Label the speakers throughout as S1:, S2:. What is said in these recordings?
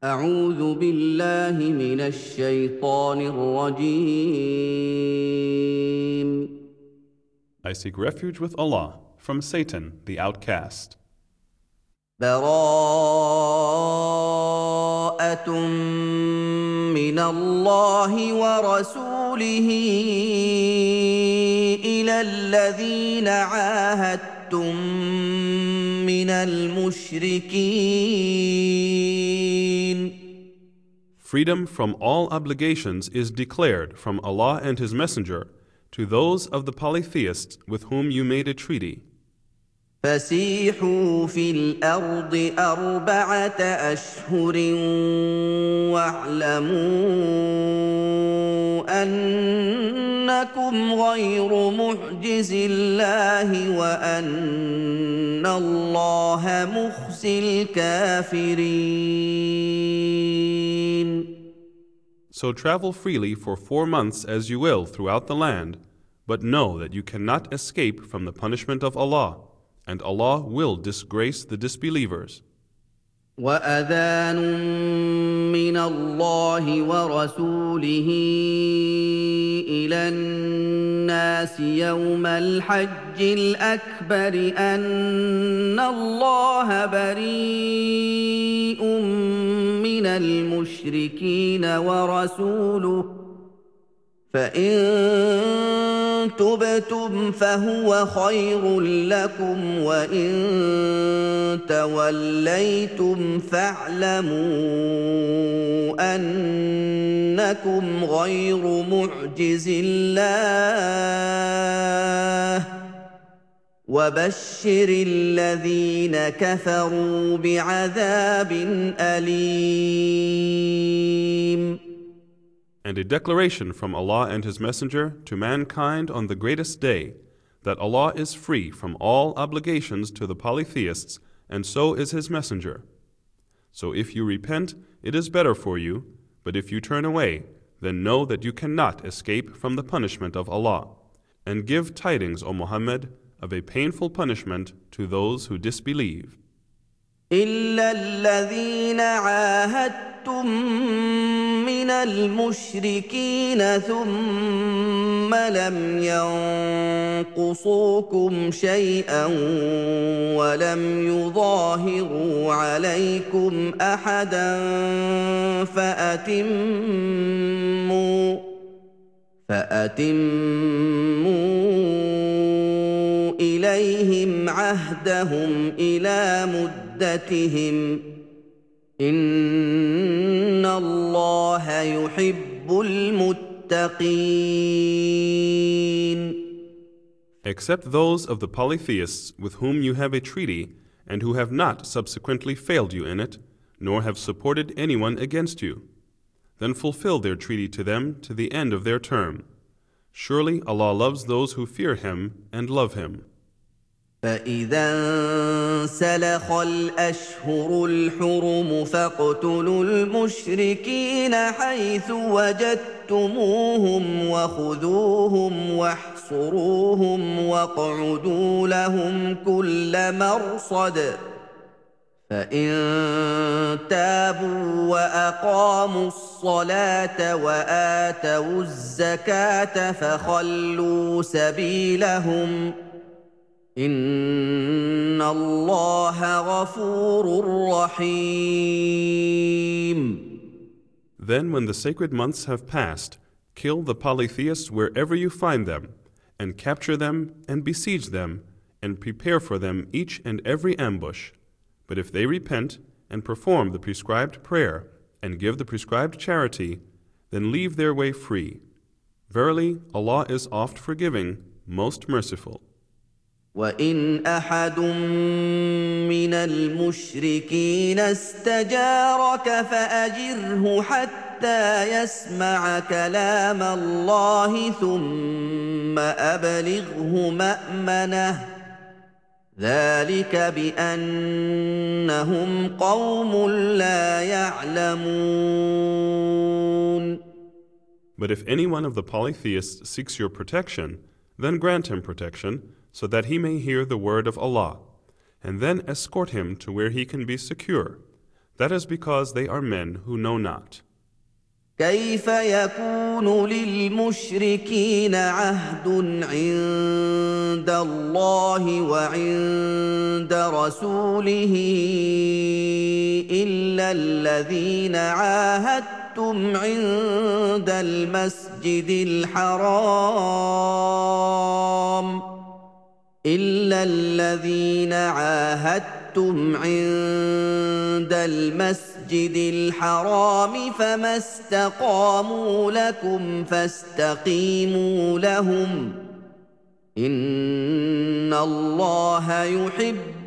S1: أعوذ بالله من الشيطان الرجيم.
S2: I seek refuge with Allah from Satan, the outcast.
S1: براءة من الله ورسوله إلى الذين عاهدتم من المشركين.
S2: Freedom from all obligations is declared from Allah and His Messenger to those of the polytheists with whom you made a treaty.
S1: فسيحوا في الأرض 4 أشهر واعلموا أنكم غير معجز الله وأن الله مخزي الكافرين.
S2: So travel freely for 4 months as you will throughout the land, but know that you cannot escape from the punishment of Allah, and Allah will disgrace the disbelievers.
S1: وأذان من الله ورسوله إلى الناس يوم الحج الأكبر أن الله بريء من المشركين ورسوله فإن تبتم فهو خير لكم وإن توليتم فاعلموا أنكم غير معجز الله وبشر الذين كفروا بعذاب أليم.
S2: And a declaration from Allah and His Messenger to mankind on the greatest day, that Allah is free from all obligations to the polytheists, and so is His Messenger. So if you repent, it is better for you, but if you turn away, then know that you cannot escape from the punishment of Allah. And give tidings, O Muhammad, of a painful punishment to those who disbelieve.
S1: إلا الذين عاهدتم من المشركين ثم لم ينقصوكم شيئا ولم يظاهروا عليكم أحدا فأتموا إليهم عهدهم إلى مدتهم إن الله يحب المتقين.
S2: Except those of the polytheists with whom you have a treaty, and who have not subsequently failed you in it, nor have supported anyone against you. Then fulfill their treaty to them to the end of their term. Surely Allah loves those who fear Him and love Him.
S1: فإذا انسلخ الأشهر الحرم فاقتلوا المشركين حيث وجدتموهم وخذوهم واحصروهم واقعدوا لهم كل مرصد فإن تابوا وأقاموا الصلاة وآتوا الزكاة فخلوا سبيلهم إن الله غفور رحيم.
S2: Then when the sacred months have passed, kill the polytheists wherever you find them, and capture them and besiege them, and prepare for them each and every ambush. But if they repent and perform the prescribed prayer and give the prescribed charity, then leave their way free. Verily, Allah is oft forgiving, most merciful.
S1: وإن أحد من المشركين استجارك فأجره حتى يسمع كلام الله ثم أبلغه مأمنه ذلك بأنهم قوم لا يعلمون.
S2: But if any one of the polytheists seeks your protection, then grant him protection, so that he may hear the word of Allah, and then escort him to where he can be secure.
S1: That
S2: is because they are men who know not.
S1: كيف يكون للمشركين عهد عند الله وعند رسوله إلا الذين عاهدتم عند المسجد الحرام فما استقاموا لكم فاستقيموا لهم إن الله يحب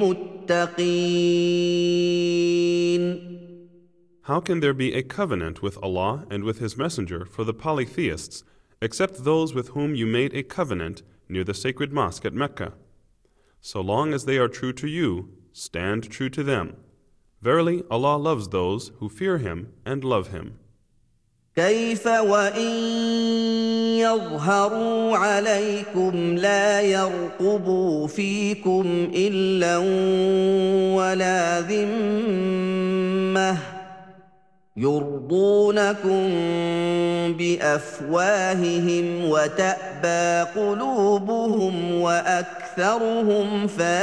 S1: المتقين.
S2: How can there be a covenant with Allah and with His Messenger for the polytheists, except those with whom you made a covenant near the sacred mosque at Mecca? So long as they are true to you, stand true to them. Verily, Allah loves those who fear Him and love Him.
S1: كيف وإن يظهروا عليكم لا يرقبوا فيكم إلا ولا ذمة يرضونكم بأفواههم وتأبى قلوبهم وأكثرهم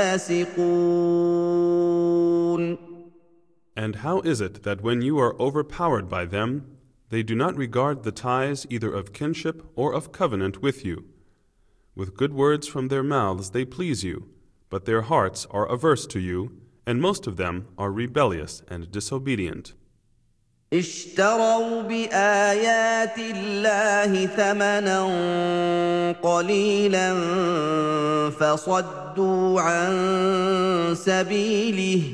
S1: فاسقون.
S2: And how is it that when you are overpowered by them, they do not regard the ties either of kinship or of covenant with you? With good words from their mouths they please you, but their hearts are averse to you, and most of them are rebellious and disobedient.
S1: اشتروا بآيات الله ثمنا قليلا فصدوا عن سبيله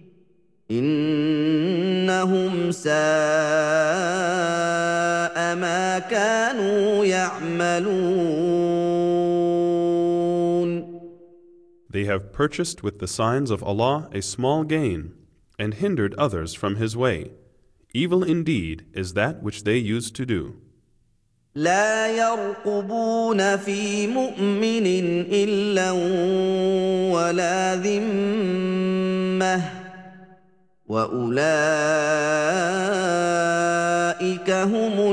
S1: إنهم ساء ما كانوا يعملون.
S2: They have purchased with the signs of Allah a small gain and hindered others from His way. Evil indeed is that which they used to do.
S1: لا يرقبون في مؤمن إلا ولا ذمة وأولئك هم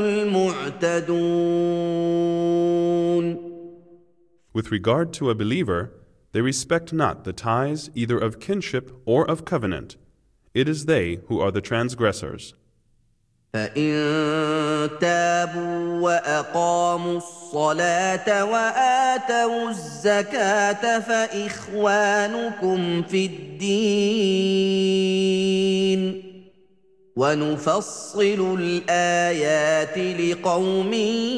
S1: المعتدون.
S2: With regard to a believer, they respect not the ties either of kinship or of covenant. It is they who are the transgressors.
S1: فإن تابوا وأقاموا الصلاة وآتوا الزكاة فإخوانكم في الدين ونفصل الآيات لقوم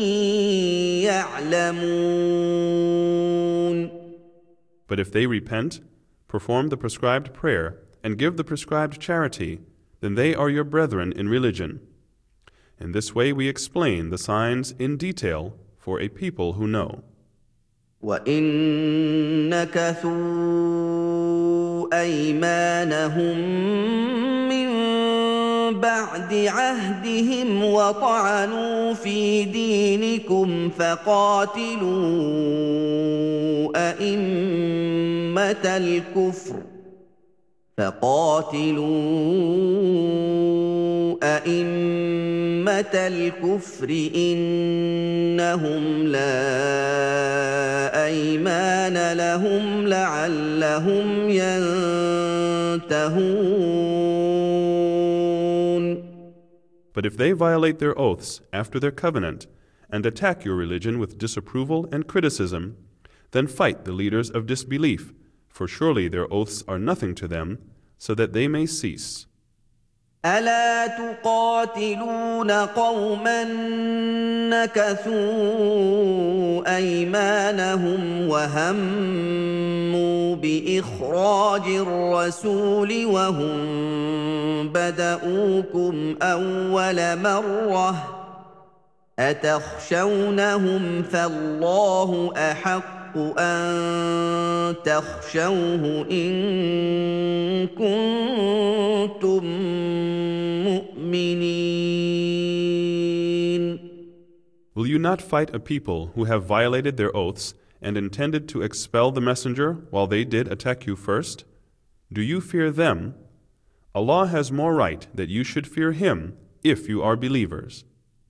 S1: يعلمون.
S2: But if they repent, perform the prescribed prayer, and give the prescribed charity, then they are your brethren in religion. In this way we explain the signs in detail for a people who know.
S1: وَإِن نَكَثُوا أَيْمَانَهُم مِّن بَعْدِ عَهْدِهِمْ وَطَعَنُوا فِي دِينِكُمْ فَقَاتِلُوا أئمة الكفر إنهم لا أيمان لهم لعلهم ينتهون.
S2: But if they violate their oaths after their covenant and attack your religion with disapproval and criticism, then fight the leaders of disbelief, for surely their oaths are nothing to them, so that they may cease.
S1: ألا تقاتلون قوما نكثوا أيمانهم وهموا بإخراج الرسول وهم بدؤوكم أول مرة أتخشونهم فالله أحق أن تخشوه إن كنتم مؤمنين.
S2: Will you not fight a people who have violated their oaths and intended to expel the messenger while they did attack you first? Do you fear them? Allah has more right that you should fear Him if you are believers.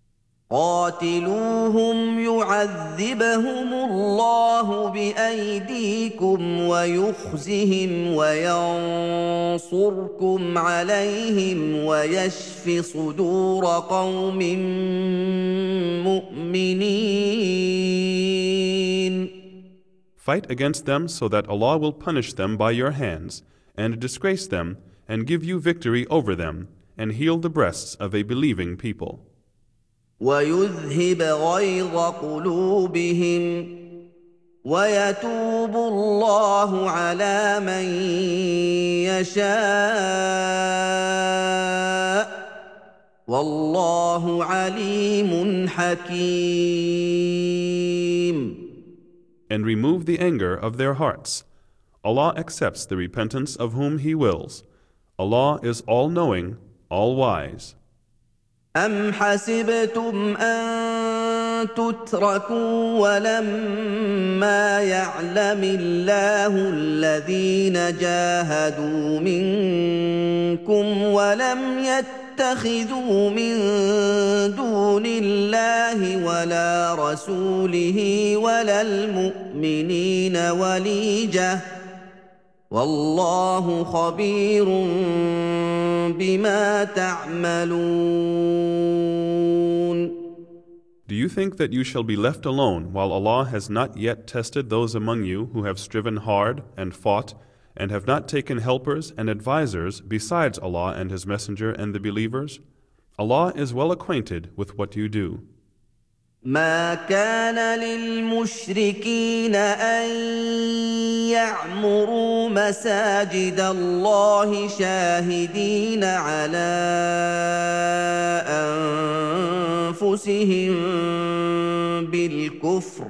S1: قاتلوهم يعذبهم الله بأيديكم ويخزهم وينصركم عليهم ويشف صدور قوم مؤمنين.
S2: Fight against them so that Allah will punish them by your hands and disgrace them and give you victory over them and heal the breasts of a believing people.
S1: ويذهب غيظ قلوبهم ويتوب الله على من يشاء والله عليم حكيم.
S2: And remove the anger of their hearts. Allah accepts the repentance of whom He wills. Allah is all-knowing, all-wise.
S1: أم حسبتم أن تتركوا ولما يعلم الله الذين جاهدوا منكم ولم يتخذوا من دون الله ولا رسوله ولا المؤمنين وليجة والله خبير بما تعملون.
S2: Do you think that you shall be left alone while Allah has not yet tested those among you who have striven hard and fought and have not taken helpers and advisers besides Allah and His Messenger and the believers? Allah is well acquainted with what you do.
S1: ما كان للمشركين أن يعمروا مساجد الله شاهدين على أنفسهم بالكفر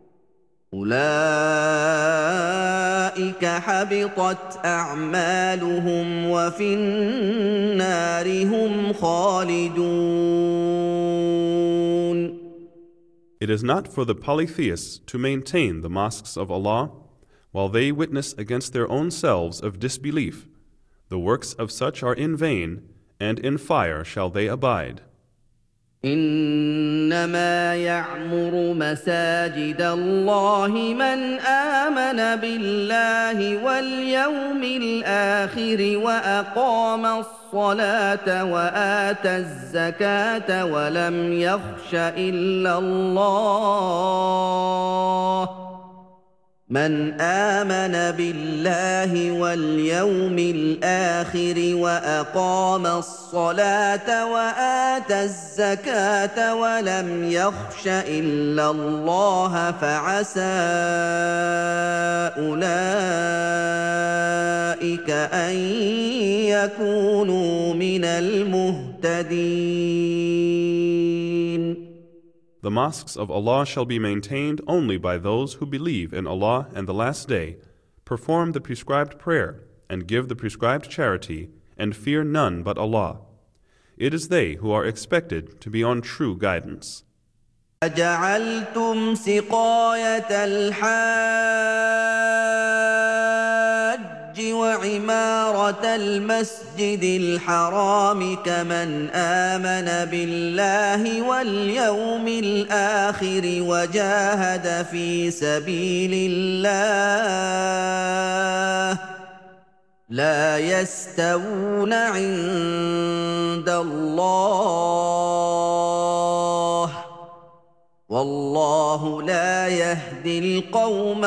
S1: أولئك حبطت أعمالهم وفي النار هم خالدون.
S2: It is not for the polytheists to maintain the mosques of Allah while they witness against their own selves of disbelief. The works of such are in vain, and in fire shall they abide.
S1: إنما يعمر مساجد الله من آمن بالله واليوم الآخر وأقام الصلاة وآتى الزكاة ولم يخش إلا الله من آمن بالله واليوم الآخر وأقام الصلاة وآتى الزكاة ولم يخش إلا الله فعسى أولئك أن يكونوا من المهتدين.
S2: The mosques of Allah shall be maintained only by those who believe in Allah and the Last Day, perform the prescribed prayer, and give the prescribed charity, and fear none but Allah. It is they who are expected to be on true guidance.
S1: أجعلتم سقاية الحاج وعمارة المسجد الحرام كمن آمن بالله واليوم الآخر وجاهد في سبيل الله لا يستوون عند الله والله لا يهدي القوم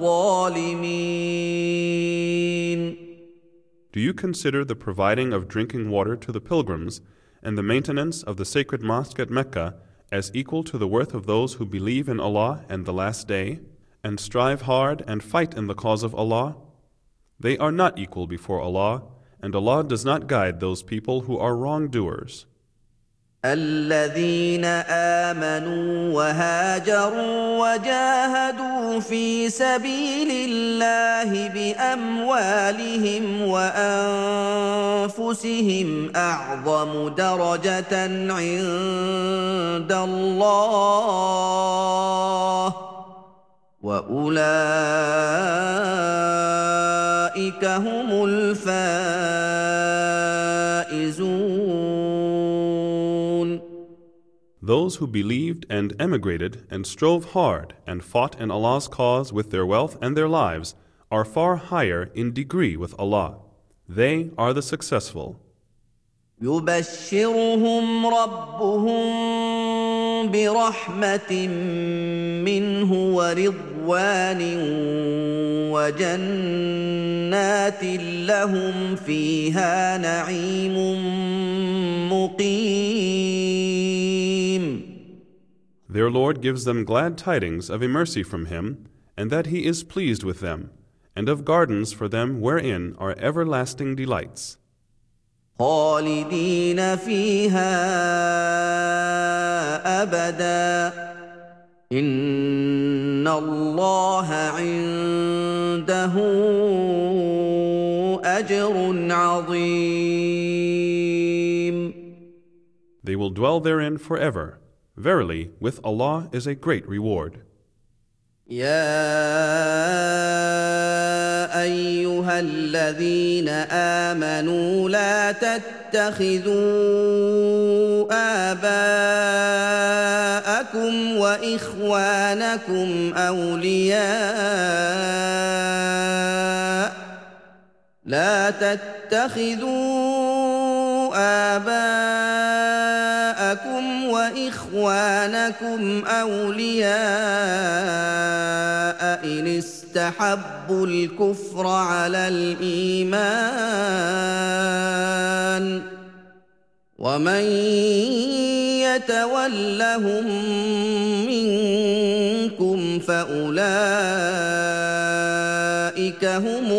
S1: الظالمين.
S2: Do you consider the providing of drinking water to the pilgrims and the maintenance of the sacred mosque at Mecca as equal to the worth of those who believe in Allah and the Last Day, and strive hard and fight in the cause of Allah? They are not equal before Allah, and Allah does not guide those people who are wrongdoers.
S1: الذين آمنوا وهاجروا وجاهدوا في سبيل الله بأموالهم وأنفسهم أعظم درجة عند الله وأولئك هم الفائزون.
S2: Those who believed and emigrated and strove hard and fought in Allah's cause with their wealth and their lives are far higher in degree with Allah. They are the successful.
S1: يبشرهم ربهم برحمة منه ورضوان وجنات لهم فيها نعيم مقيم.
S2: Their Lord gives them glad tidings of a mercy from Him, and that He is pleased with them, and of gardens for them wherein are everlasting delights.
S1: خالدين فيها أبدا إن الله عنده أجر عظيم.
S2: They will dwell therein forever. Verily, with Allah is a great reward.
S1: يا أيها الذين آمنوا لا تتخذوا آباءكم وإخوانكم أولياء إن استحبوا الكفر على الإيمان ومن يتولهم منكم فأولئك هم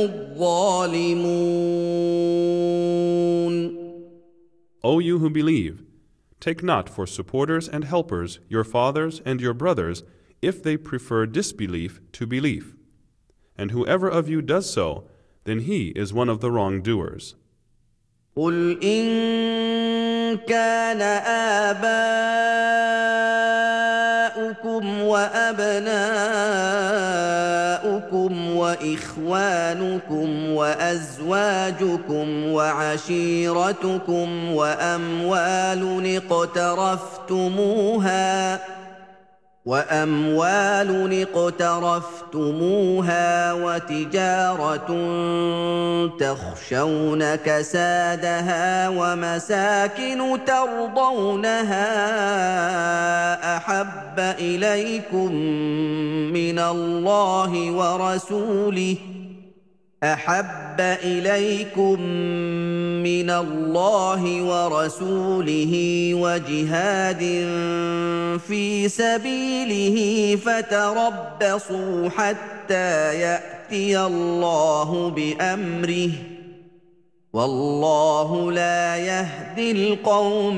S1: الظالمون.
S2: O you who believe, take not for supporters and helpers your fathers and your brothers if they prefer disbelief to belief. And whoever of you does so, then he is one of the wrongdoers.
S1: قل إن كان آباؤكم وأبناؤكم وإخوانكم وأزواجكم وعشيرتكم وأموال اقترفتموها وتجارة تخشون كسادها ومساكن ترضونها أحب إليكم من الله ورسوله وجهاد في سبيله فتربصوا حتى يأتي الله بأمره والله لا يهدي القوم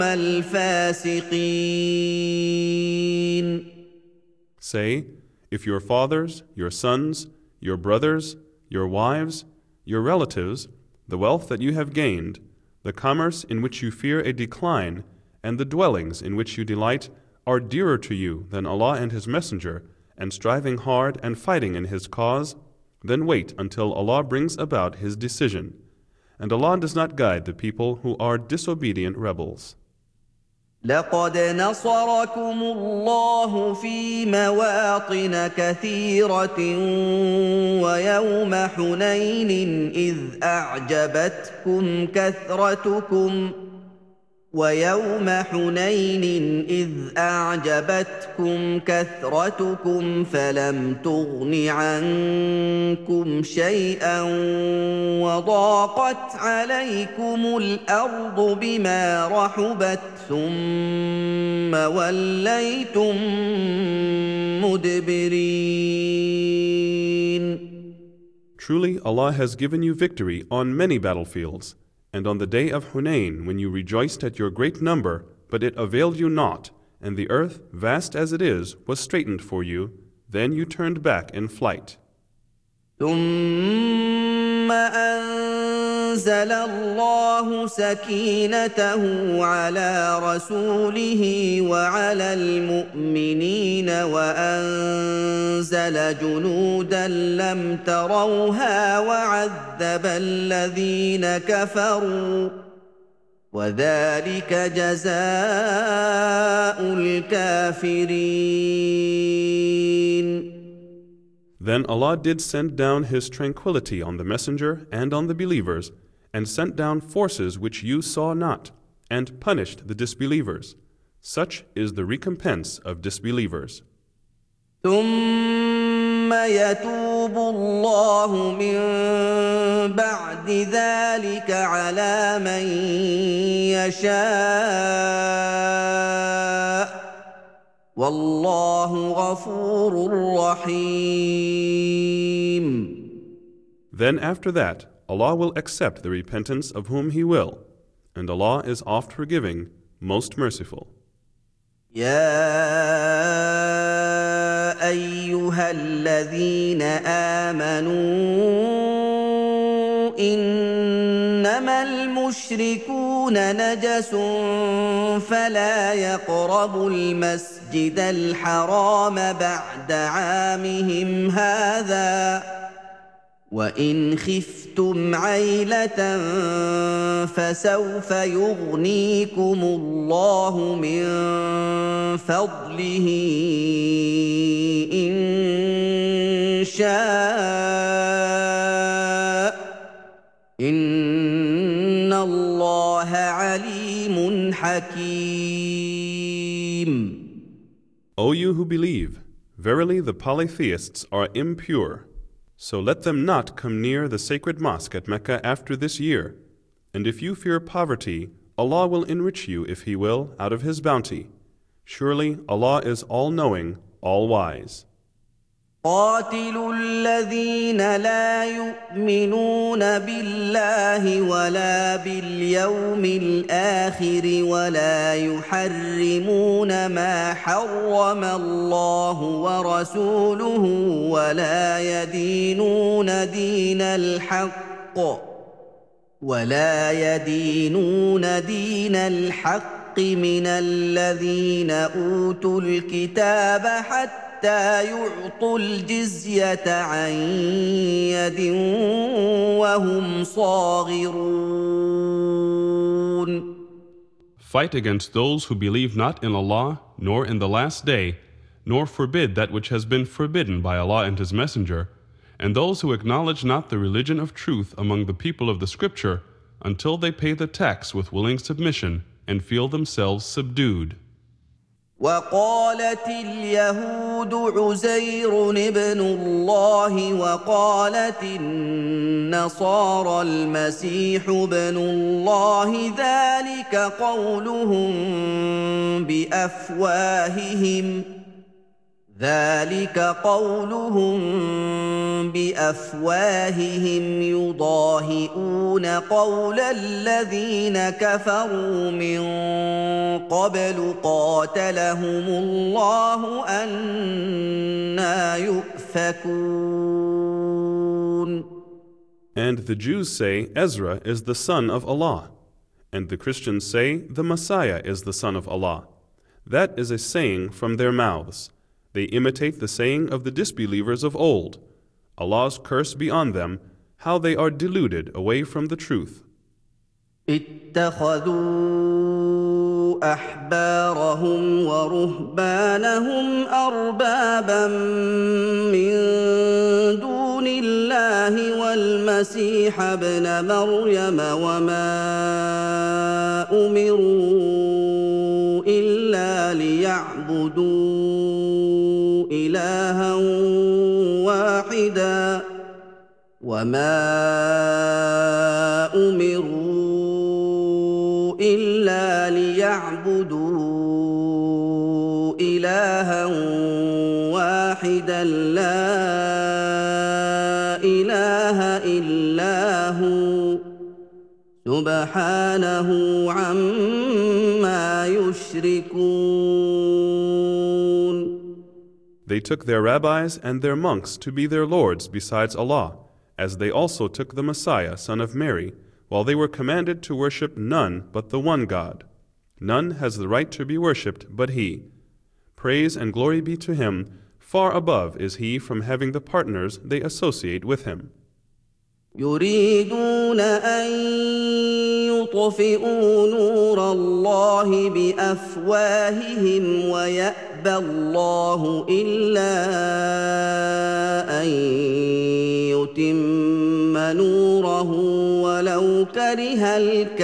S1: الفاسقين.
S2: Say, if your fathers, your sons, your brothers, your wives, your relatives, the wealth that you have gained, the commerce in which you fear a decline, and the dwellings in which you delight are dearer to you than Allah and His Messenger, and striving hard and fighting in His cause, then wait until Allah brings about His decision. And Allah does not guide the people who are disobedient rebels.
S1: لقد نصركم الله في مواطن كثيرة ويوم حنين إذ أعجبتكم كثرتكم فلم تغن عنكم شيئا وضاقت عليكم الأرض بما رحبت ثم وليتم مدبرين.
S2: Truly, Allah has given you victory on many battlefields, and on the day of Hunain, when you rejoiced at your great number, but it availed you not, and the earth, vast as it is, was straitened for you, then you turned back in flight.
S1: ثم أنزل الله سكينته على رسوله وعلى المؤمنين وأنزل جنودا لم تروها وعذب الذين كفروا وذلك جزاء الكافرين.
S2: Then Allah did send down His tranquility on the messenger and on the believers, and sent down forces which you saw not, and punished the disbelievers. Such is the recompense of disbelievers.
S1: ثم يتوب الله من بعد ذلك على من يشاء والله غفور رحيم.
S2: Then after that, Allah will accept the repentance of whom He will, and Allah is oft forgiving, most merciful.
S1: يا أيها الذين آمنوا إنما المشركون نجس فلا يقربوا المسجد الحرام بعد عامهم هذا وإن خفتم عيلة فسوف يغنيكم الله من فضله إن شاء إن الله عليم حكيم.
S2: O you who believe, verily the polytheists are impure. So let them not come near the sacred mosque at Mecca after this year. And if you fear poverty, Allah will enrich you if He will, out of His bounty. Surely Allah is all-knowing, all-wise.
S1: قاتلوا الذين لا يؤمنون بالله ولا باليوم الآخر ولا يحرمون ما حرم الله ورسوله ولا يدينون دين الحق من الذين أوتوا الكتاب حتى يعطوا الجزية عن يد وهم صاغرون.
S2: Fight against those who believe not in Allah, nor in the last day, nor forbid that which has been forbidden by Allah and His Messenger, and those who acknowledge not the religion of truth among the people of the Scripture, until they pay the tax with willing submission and feel themselves subdued.
S1: وقالت اليهود عزير ابن الله وقالت النصارى المسيح ابن الله ذلك قولهم بأفواههم يضاهئون قول الذين كفروا من قبل قاتلهم الله أنى يؤفكون.
S2: And the Jews say Ezra is the son of Allah, and the Christians say the Messiah is the son of Allah. That is a saying from their mouths. They imitate the saying of the disbelievers of old. Allah's curse be on them, how they are deluded away from the truth.
S1: اتخذوا أحبارهم ورهبانهم أربابا من دون الله والمسيح ابن مريم وما أمروا إلا ليعبدوا إلها واحدا وما أمروا إلا ليعبدوا إلها واحدا لا إله إلا هو سبحانه عما يشركون.
S2: They took their rabbis and their monks to be their lords besides Allah, as they also took the Messiah, son of Mary, while they were commanded to worship none but the one God. None has the right to be worshipped but He. Praise and glory be to Him. Far above is He from having the partners they associate with Him.
S1: يريدون أن يطفئوا نور الله بأفواههم ويأبى الله إلا أن يتم نوره ولو كره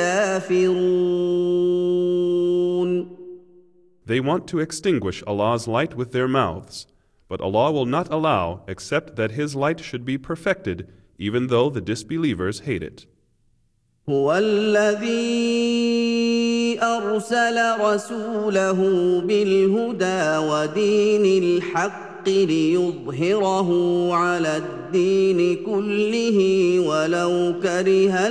S1: الكافرون.
S2: They want to extinguish Allah's light with their mouths, but Allah will not allow except that His light should be perfected, even though the disbelievers hate it.
S1: هو الذي أرسل رسوله بالهدى ودين الحق ليظهره على الدين كله ولو كره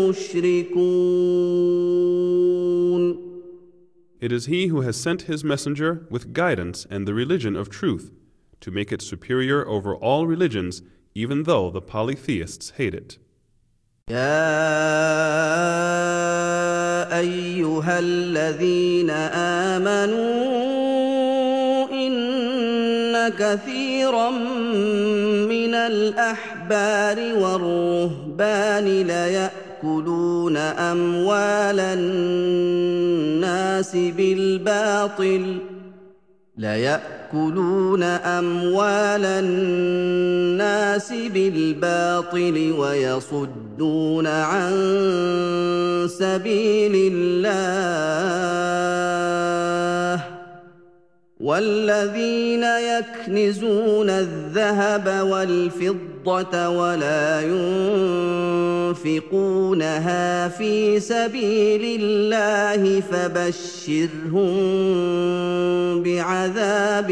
S1: المشركون.
S2: It is He who has sent His messenger with guidance and the religion of truth, to make it superior over all religions, even though the polytheists hate it.
S1: يا أيها الذين آمنوا إن كثيرا من الأحبار والرهبان ليأكلون أموال الناس بالباطل ويصدون عن سبيل الله والذين يكنزون الذهب والفضة ولا ينفقونها في سبيل الله فبشرهم بعذاب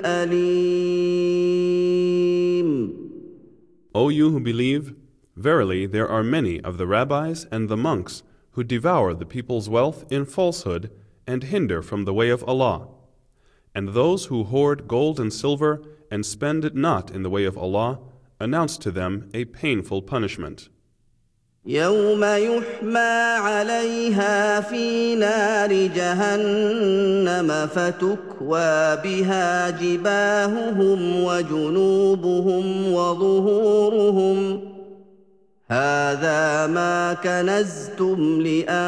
S1: أليم.
S2: O you who believe, verily there are many of the rabbis and the monks who devour the people's wealth in falsehood and hinder from the way of Allah. And those who hoard gold and silver and spend it not in the way of Allah, announce to them a painful punishment.
S1: يوم يحمى عليها في نار جهنم فتكوى بها جباههم وجنوبهم وظهورهم هذا ما كنزتم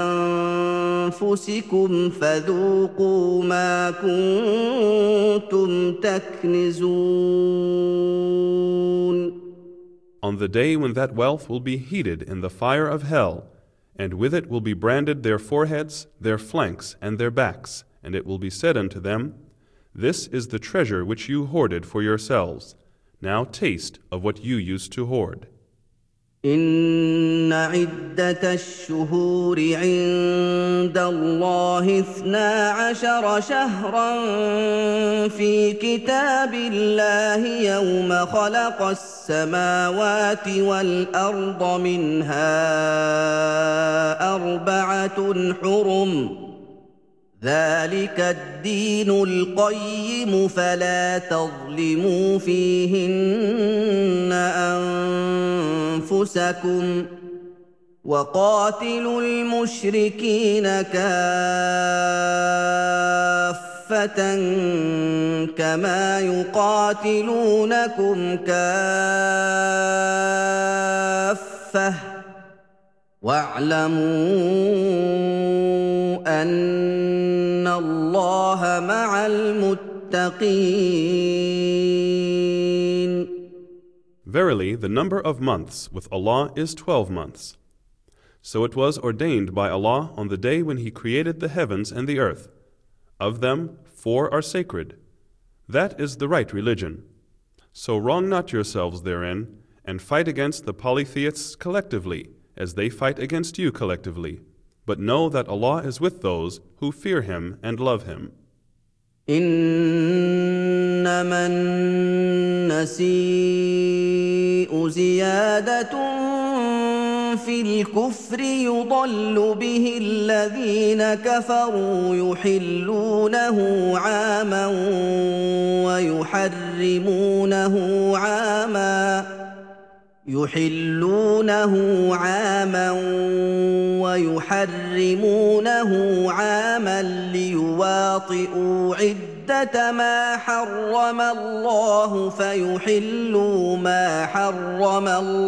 S1: لأنفسكم فذوقوا ما كنتم تكنزون.
S2: On the day when that wealth will be heated in the fire of hell, and with it will be branded their foreheads, their flanks, and their backs, and it will be said unto them, This is the treasure which you hoarded for yourselves. Now taste of what you used to hoard.
S1: إن عدة الشهور عند الله 12 شهرا في كتاب الله يوم خلق السماوات والأرض منها 4 حرم ذلك الدين القيم فلا تظلموا فيهن أنفسكم وقاتلوا المشركين كافة كما يقاتلونكم كافة واعلموا أن الله مع المتقين.
S2: Verily, the number of months with Allah is 12 months. So it was ordained by Allah on the day when He created the heavens and the earth. Of them, 4 are sacred. That is the right religion. So wrong not yourselves therein, and fight against the polytheists collectively, as they fight against you collectively. But know that Allah is with those who fear Him and love Him.
S1: إنما النسيء زيادة في الكفر يضل به الذين كفروا يحلونه عاما ويحرمونه يحلونه عاما ويحرمونه عاما ليواطئوا عدة ما حرم الله فيحلوا ما حرم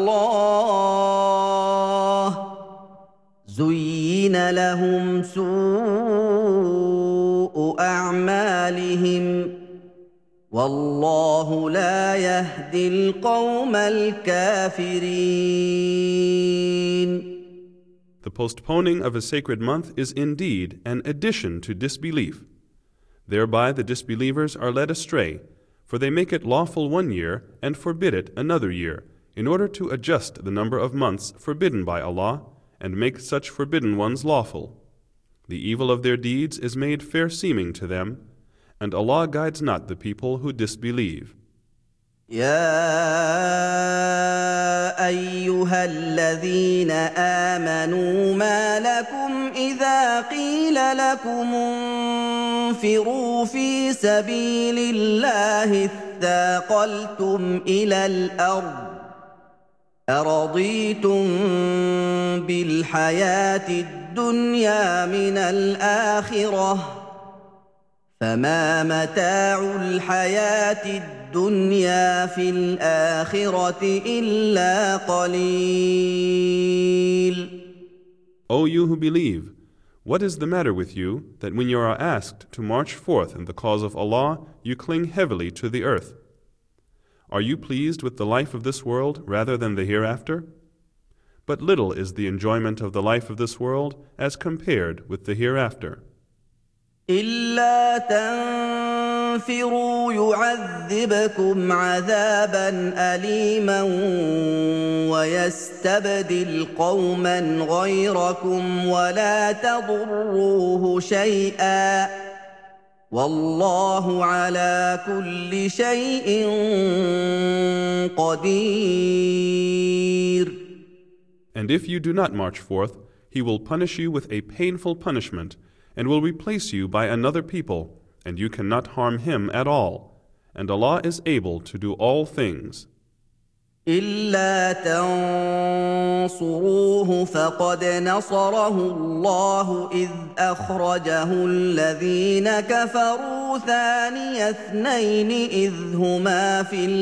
S1: الله زين لهم سوء أعمالهم والله لا يهدي القوم الكافرين.
S2: The postponing of a sacred month is indeed an addition to disbelief. Thereby the disbelievers are led astray, for they make it lawful 1 year and forbid it another year, in order to adjust the number of months forbidden by Allah and make such forbidden ones lawful. The evil of their deeds is made fair-seeming to them, and Allah guides not the people who disbelieve.
S1: يا أيها الذين آمنوا ما لكم إذا قيل لكم انفروا في سبيل الله اثاقلتم إلى الأرض أرضيتم بالحياة الدنيا من الآخرة فما متاع الحياة الدنيا في الآخرة إلا قليل.
S2: O you who believe, what is the matter with you that when you are asked to march forth in the cause of Allah, you cling heavily to the earth? Are you pleased with the life of this world rather than the hereafter? But little is the enjoyment of the life of this world as compared with the hereafter.
S1: إلا تنفروا يعذبكم عذابا أليما ويستبدل قوما غيركم ولا تضروه شيئا والله على كل شيء قدير.
S2: And if you do not march forth, He will punish you with a painful punishment and will replace you by another people, and you cannot harm him at all. And Allah is able to do all things.
S1: إلا تنصروه فقد نصره الله إذ أخرجه الذين كفروا ثاني اثنين إذ هما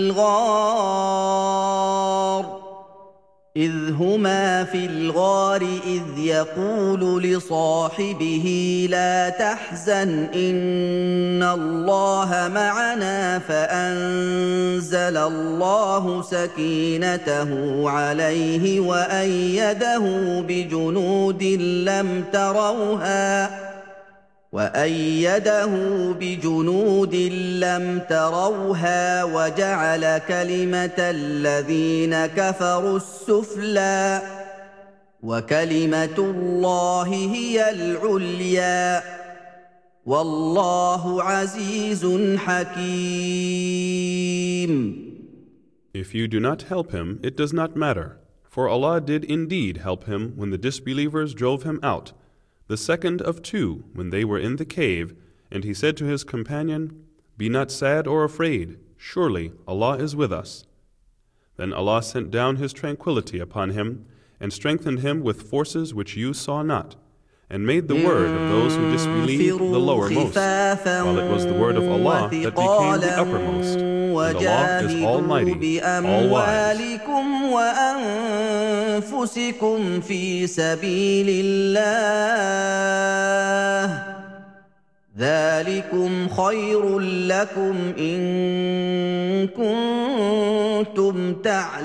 S1: في الغار إذ يقول لصاحبه لا تحزن إن الله معنا فأنزل الله سكينته عليه وأيده بجنود لم تروها وجعل كلمة الذين كفروا السفلى وكلمة الله هي العليا والله عزيز حكيم.
S2: If you do not help him, it does not matter, for Allah did indeed help him when the disbelievers drove him out, the second of two when they were in the cave, and he said to his companion, "Be not sad or afraid, surely Allah is with us." Then Allah sent down His tranquility upon him, and strengthened him with forces which you saw not, and made the word of those who disbelieved the lowermost, while it was the word of Allah that became the uppermost. And Allah is Almighty, All-Wise.
S1: وأنفسكم في سبيل الله ذلكم خير لكم إن كنتم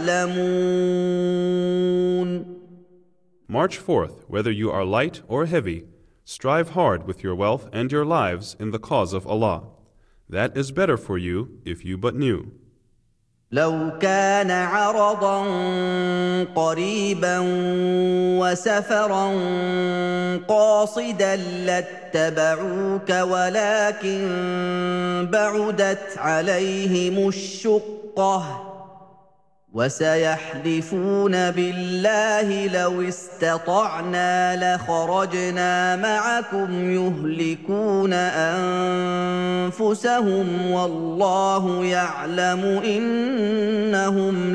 S1: تعلمون.
S2: March forth, whether you are light or heavy. Strive hard with your wealth and your lives in the cause of Allah. That is better for you if you but knew.
S1: لو كان عرضا قريبا وسفرا قاصدا لاتبعوك ولكن بعدت عليهم الشقة وسيحلفون بالله لو استطعنا لخرجنا معكم يهلكون أنفسهم والله يعلم إنهم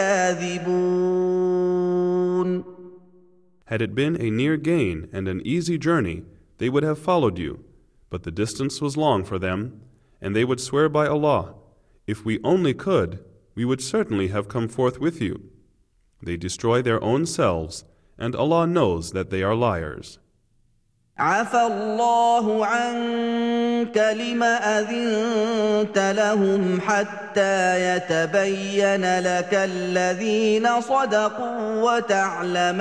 S1: لكاذبون.
S2: Had it been a near gain and an easy journey, they would have followed you, but the distance was long for them, and they would swear by Allah, if we only could, we would certainly have come forth with you. They destroy their own selves, and Allah knows that they are liars.
S1: عفى الله عنك لم أذنت لهم حتى يتبين لك الذين صدقوا وتعلم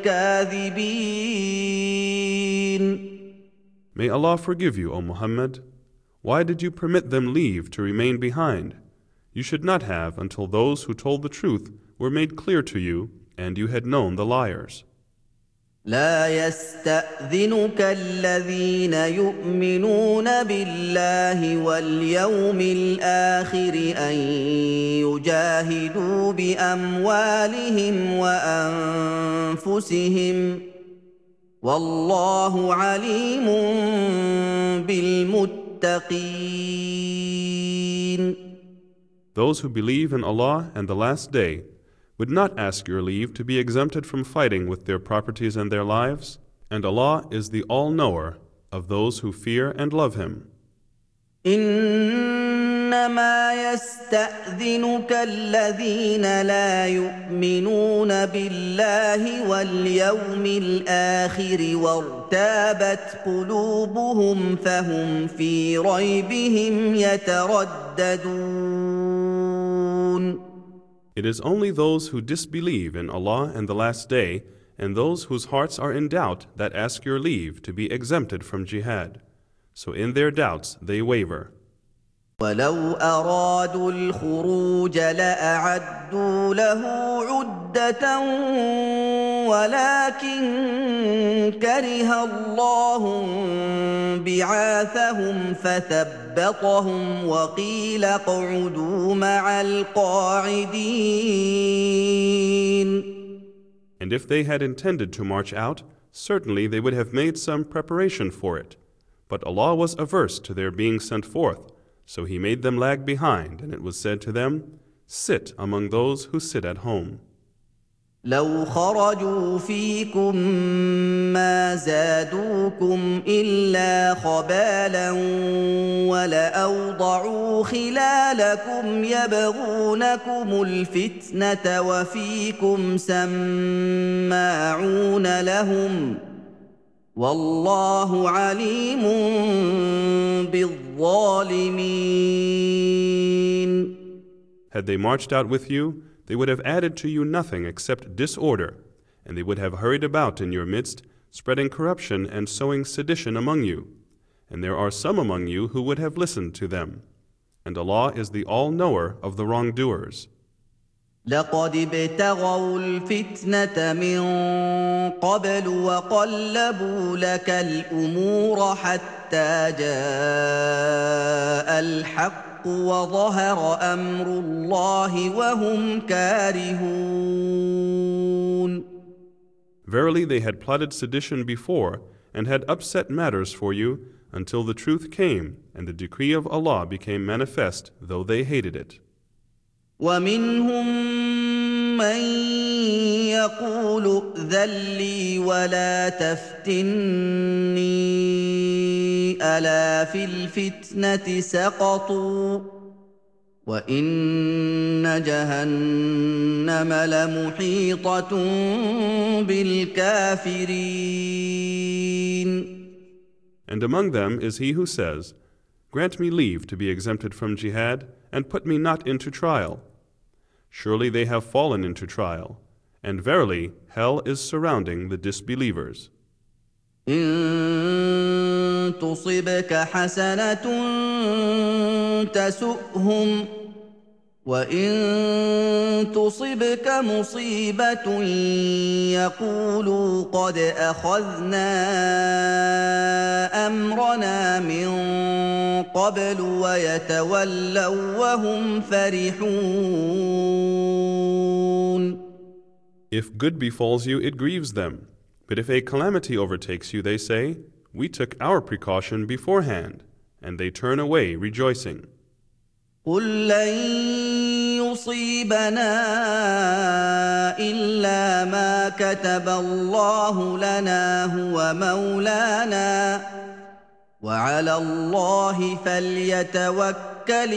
S1: الكاذبين.
S2: May Allah forgive you, O Muhammad. Why did you permit them leave to remain behind? You should not have until those who told the truth were made clear to you, and you had known the liars.
S1: لا يستأذنك الذين يؤمنون بالله واليوم الآخر أن يجاهدوا بأموالهم وأنفسهم والله عليم بالمتقين.
S2: Those who believe in Allah and the Last Day would not ask your leave to be exempted from fighting with their properties and their lives, and Allah is the all-knower of those who fear and love Him.
S1: إنما يستأذنك الذين لا يؤمنون بالله واليوم الآخر وارتابت قلوبهم فهم في ريبهم يترددون.
S2: It is only those who disbelieve in Allah and the Last Day and those whose hearts are in doubt that ask your leave to be exempted from jihad. So in their doubts they waver.
S1: ولو أرادوا الخروج لأعدوا له عدة ولكن كره الله بعاثهم فثبطهم وقيل اقعدوا مع القاعدين.
S2: And if they had intended to march out, certainly they would have made some preparation for it. But Allah was averse to their being sent forth, so He made them lag behind, and it was said to them, sit among those who sit at home.
S1: لو خرجوا فيكم ما زادوكم إلا خبالا ولأوضعوا خلالكم يبغونكم الفتنة وفيكم سماعون لهم والله عليم بالظالمين.
S2: Had they marched out with you, they would have added to you nothing except disorder, and they would have hurried about in your midst, spreading corruption and sowing sedition among you. And there are some among you who would have listened to them. And Allah is the all-knower of the wrongdoers.
S1: لقد ابتغوا الفتنة من قبل وقلبوا لك الأمور حتى جاء الحق وظهر أمر الله وهم كارهون.
S2: Verily they had plotted sedition before and had upset matters for you until the truth came and the decree of Allah became manifest, though they hated it.
S1: ومنهم من يقول ائذن لي ولا تفتني ألا في الفتنة سقطوا وإن جهنم لمحيطة بالكافرين.
S2: And among them is he who says, grant me leave to be exempted from jihad and put me not into trial. Surely they have fallen into trial, and verily hell is surrounding the disbelievers.
S1: إن تصبك حسنة تسؤهم وَإِن تُصِبْكَ مُصِيبَةٌ يَقُولُوا قَدْ أَخَذْنَا أَمْرَنَا مِن قَبْلُ وَيَتَوَلَّوا وَّهُمْ فَرِحُونَ.
S2: If good befalls you, it grieves them. But if a calamity overtakes you, they say, "We took our precaution beforehand," and they turn away rejoicing.
S1: قُل لَّن يُصِيبَنَا إِلَّا مَا كَتَبَ اللَّهُ لَنَا هُوَ مَوْلَانَا وَعَلَى اللَّهِ فَلْيَتَوَكَّلِ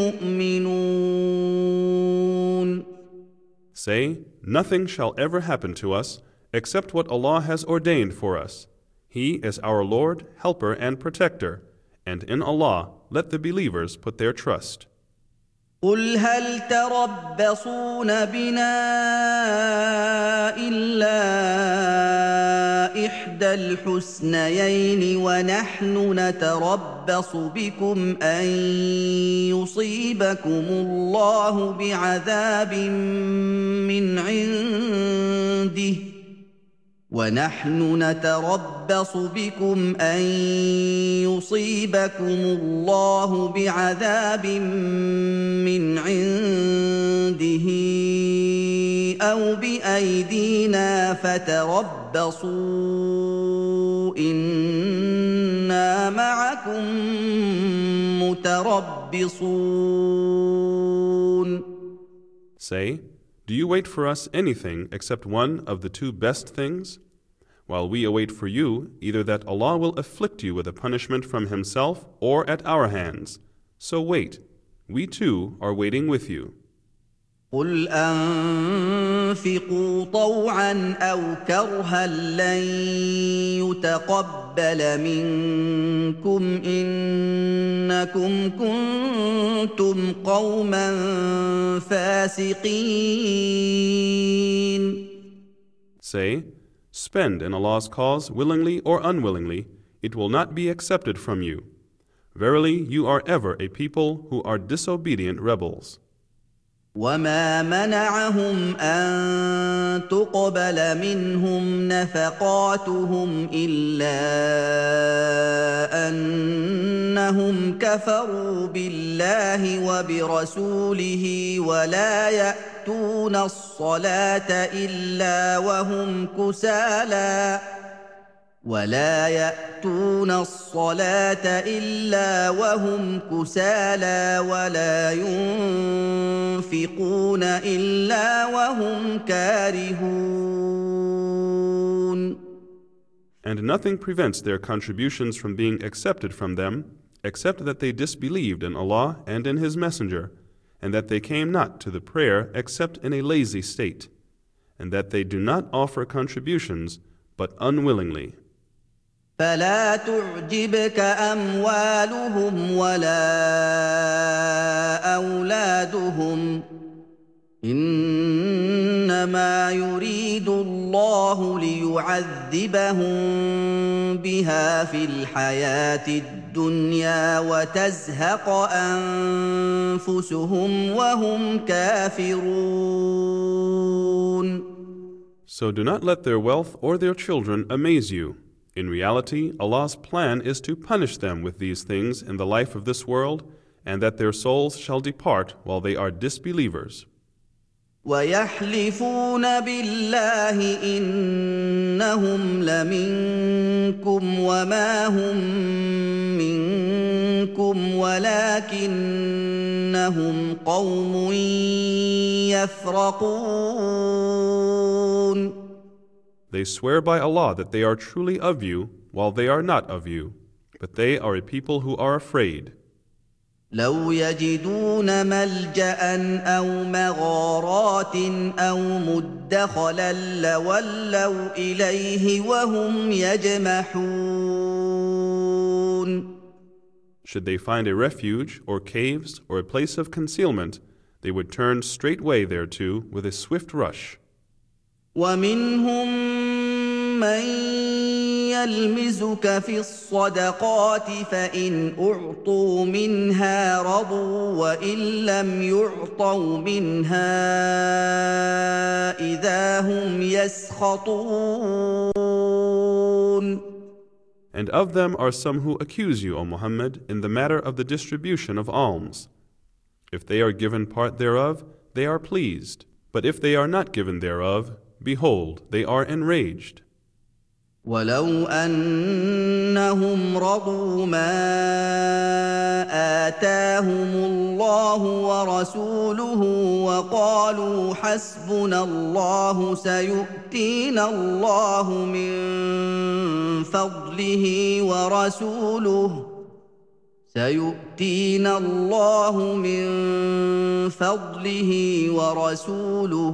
S1: الْمُؤْمِنُونَ.
S2: Say, nothing shall ever happen to us except what Allah has ordained for us. He is our Lord, Helper, and Protector, and in Allah let the believers put their trust.
S1: قُلْ هَلْ تَرَبَّصُونَ بِنَا إِلَّا إِحْدَى الْحُسْنَيَيْنِ وَنَحْنُ نَتَرَبَّصُ بِكُمْ أَن يُصِيبَكُمُ اللَّهُ بعذاب من عنده ونحن نتربص بكم أن يصيبكم الله بعذاب من عنده أو بأيدينا فتربصوا إنا معكم متربصون.
S2: Say, do you wait for us anything except one of the two best things? While we await for you either that Allah will afflict you with a punishment from Himself or at our hands. So wait, we too are waiting with you.
S1: قُلْ أَنفِقُوا طَوْعًا أَوْ كَرْهًا لَّن يُتَقَبَّلَ مِنكُمْ إِنَّكُمْ كُنتُمْ قَوْمًا فَاسِقِينَ.
S2: Say, spend in Allah's cause willingly or unwillingly, it will not be accepted from you. Verily, you are ever a people who are disobedient rebels.
S1: وَمَا مَنَعَهُمْ أَن تُقْبَلَ مِنْهُمْ نَفَقَاتُهُمْ إِلَّا أَنَّهُمْ كَفَرُوا بِاللَّهِ وَبِرَسُولِهِ وَلَا يَأْتُونَ الصَّلَاةَ إِلَّا وَهُمْ كُسَالَىٰ وَلَا يُنفِقُونَ إِلَّا وَهُمْ كَارِهُونَ.
S2: And nothing prevents their contributions from being accepted from them, except that they disbelieved in Allah and in His Messenger, and that they came not to the prayer except in a lazy state, and that they do not offer contributions but unwillingly.
S1: فَلَا تُعْجِبْكَ أَمْوَالُهُمْ وَلَا أَوْلَادُهُمْ إِنَّمَا يُرِيدُ اللَّهُ لِيُعَذِّبَهُم بِهَا فِي الْحَيَاةِ الدُّنْيَا وَتَزْهَقَ أَنفُسُهُمْ وَهُمْ كَافِرُونَ.
S2: So do not let their wealth or their children amaze you. In reality, Allah's plan is to punish them with these things in the life of this world, and that their souls shall depart while they are disbelievers.
S1: وَيَحْلِفُونَ بِاللَّهِ إِنَّهُمْ لَمِنكُمْ وَمَا هُم مِّنكُمْ وَلَٰكِنَّهُمْ قَوْمٌ يَفْرَقُونَ.
S2: They swear by Allah that they are truly of you, while they are not of you, but they are a people who are afraid.
S1: لَوْ يَجِدُونَ مَلْجَأً أَوْ مَغَارَاتٍ أَوْ مُدَّخَلًا لَّوَلَّوْا إِلَيْهِ وَهُمْ يَجْمَحُونَ. Should
S2: they find a refuge, or caves, or a place of concealment, they would turn straightway thereto with a swift rush.
S1: وَمِنْهُم من يلمزك في الصدقات فإن أعطوا منها رضوا وإن لم يعطوا منها إذا هم يسخطون.
S2: And of them are some who accuse you, O Muhammad, in the matter of the distribution of alms. If they are given part thereof, they are pleased. But if they are not given thereof, behold, they are enraged.
S1: ولو أنهم رضوا ما آتاهم الله ورسوله وقالوا حسبنا الله سيؤتينا الله من فضله ورسوله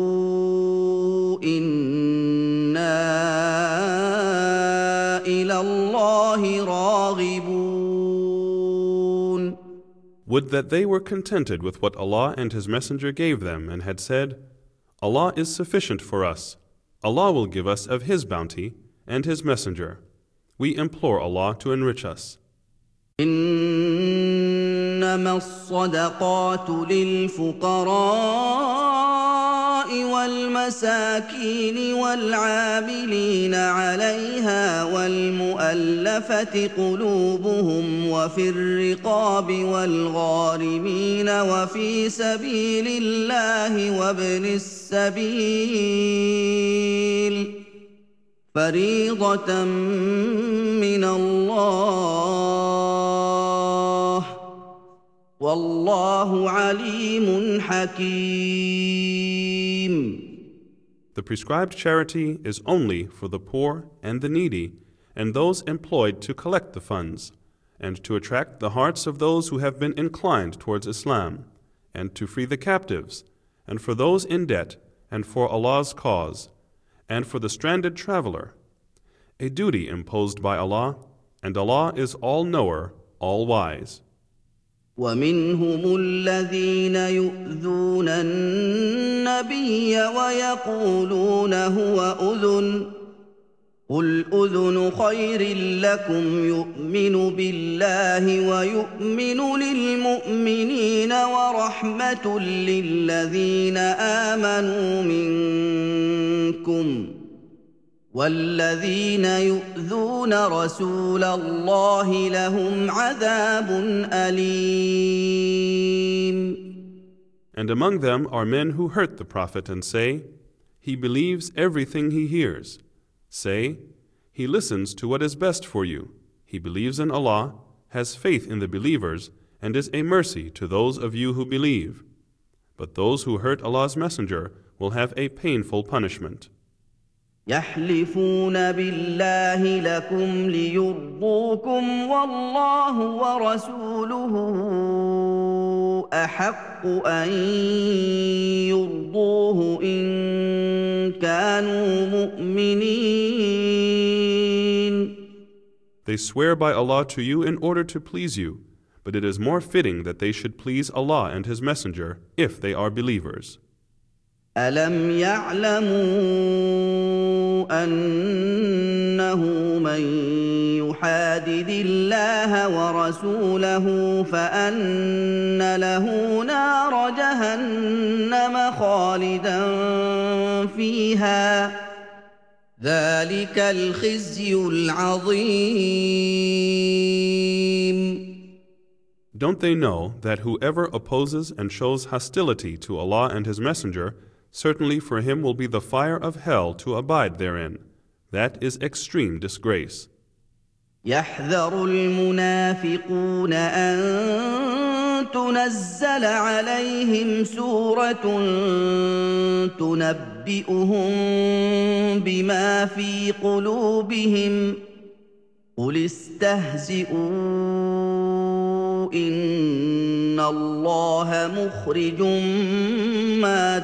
S1: إنا إلى الله راغبون.
S2: Would that they were contented with what Allah and His Messenger gave them and had said, Allah is sufficient for us. Allah will give us of His bounty and His Messenger. We implore Allah to enrich us.
S1: إنما الصدقات للفقراء والمساكين والعاملين عليها والمؤلفة قلوبهم وفي الرقاب والغارمين وفي سبيل الله وابن السبيل فريضة من الله والله عليم حكيم.
S2: The prescribed charity is only for the poor and the needy and those employed to collect the funds and to attract the hearts of those who have been inclined towards Islam and to free the captives and for those in debt and for Allah's cause and for the stranded traveler, a duty imposed by Allah, and Allah is all-knower, all-wise.
S1: ومنهم الذين يؤذون النبي ويقولون هو أذن قل أذن خير لكم يؤمن بالله ويؤمن للمؤمنين ورحمة للذين آمنوا منكم والذين يؤذون رسول الله لهم عذاب أليم.
S2: And among them are men who hurt the Prophet and say, he believes everything he hears. Say, he listens to what is best for you. He believes in Allah, has faith in the believers, and is a mercy to those of you who believe. But those who hurt Allah's Messenger will have a painful punishment.
S1: يحلفون بالله لكم ليرضوكم والله ورسوله أحق أن يرضوه إن كانوا مؤمنين.
S2: They swear by Allah to you in order to please you, but it is more fitting that they should please Allah and His Messenger if they are believers.
S1: ألم يعلموا أنه من يحادد الله ورسوله فأن له نار جهنم خالدا فيها ذلك الخزي العظيم.
S2: Don't they know that whoever opposes and shows hostility to Allah and His Messenger, certainly for him will be the fire of hell to abide therein. That is extreme disgrace.
S1: يحذر المنافقون أن تنزل عليهم سورة تنبئهم بما في قلوبهم قل استهزئوا إن الله مخرج ما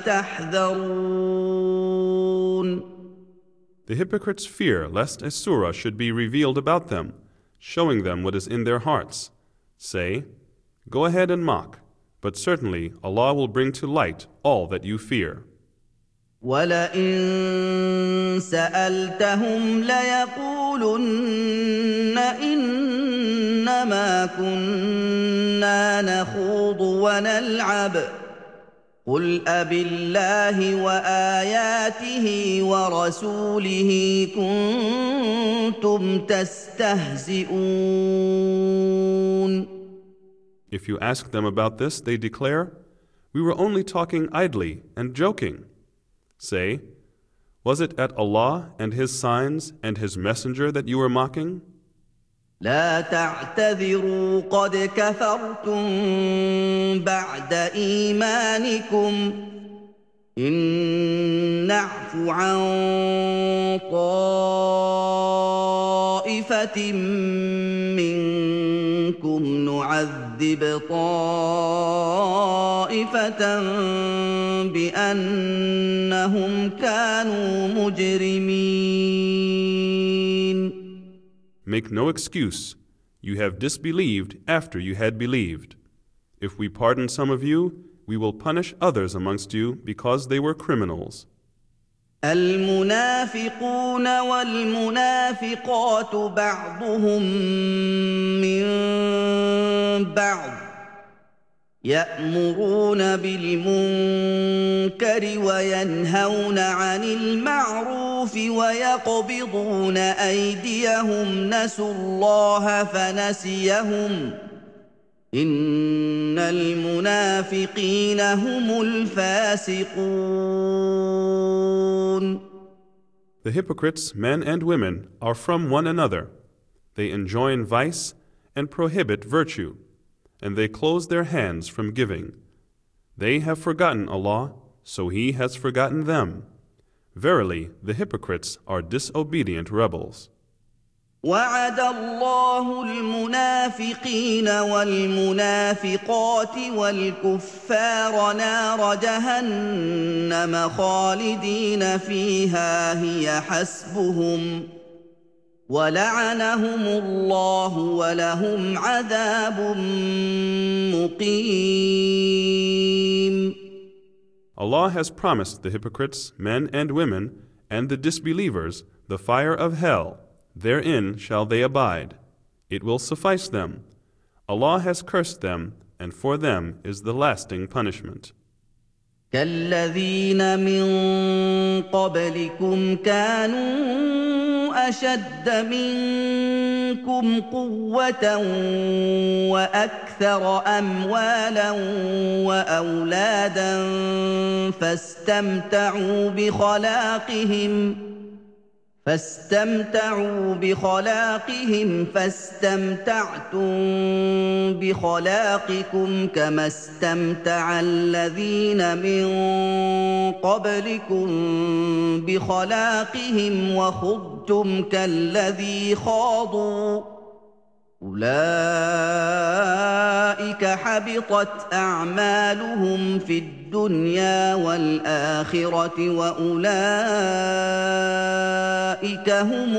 S1: تحذرون.
S2: The hypocrites fear lest a surah should be revealed about them, showing them what is in their hearts. Say, go ahead and mock, but certainly Allah will bring to light all that you fear.
S1: وَلَئِن سَأَلْتَهُمْ لَيَقُولُنَّ إِنَّمَا كُنَّا نَخُوضُ وَنَلْعَبُ ۚ قُلْ أَبِاللَّهِ وَآيَاتِهِ وَرَسُولِهِ كُنتُمْ تَسْتَهْزِئُونَ.
S2: If you ask them about this, they declare, "We were only talking idly and joking." Say, "Was it at Allah and His signs and His messenger that you were mocking?"
S1: لا تعتذروا قد كفرتم بعد إيمانكم إن نعف عن طائفة منكم نعذب طائفة بأنهم كانوا مجرمين.
S2: Make no excuse. You have disbelieved after you had believed. If we pardon some of you, we will punish others amongst you because they were criminals.
S1: المنافقون والمنافقات بعضهم من بعض يأمرون بالمنكر وينهون عن المعروف ويقبضون أيديهم نسوا الله فنسيهم إن المنافقين هم الفاسقون.
S2: The hypocrites, men and women, are from one another. They enjoin vice and prohibit virtue, and they close their hands from giving. They have forgotten Allah, so He has forgotten them. Verily, the hypocrites are disobedient rebels.
S1: وعد الله المنافقين والمنافقات والكفار نار جهنم خالدين فيها هي حسبهم ولعنهم الله ولهم عذاب مقيم.
S2: Allah has promised the hypocrites, men and women, and the disbelievers, the fire of hell. Therein shall they abide. It will suffice them. Allah has cursed them, and for them is the lasting punishment.
S1: كالذين من قبلكم كانوا أشد منكم قوة وأكثر أموالا وأولادا فاستمتعوا بخلاقهم فاستمتعتم بخلاقكم كما استمتع الذين من قبلكم بخلاقهم وخضتم كالذي خاضوا أولئك حبطت أعمالهم في الدنيا والآخرة وأولئك هم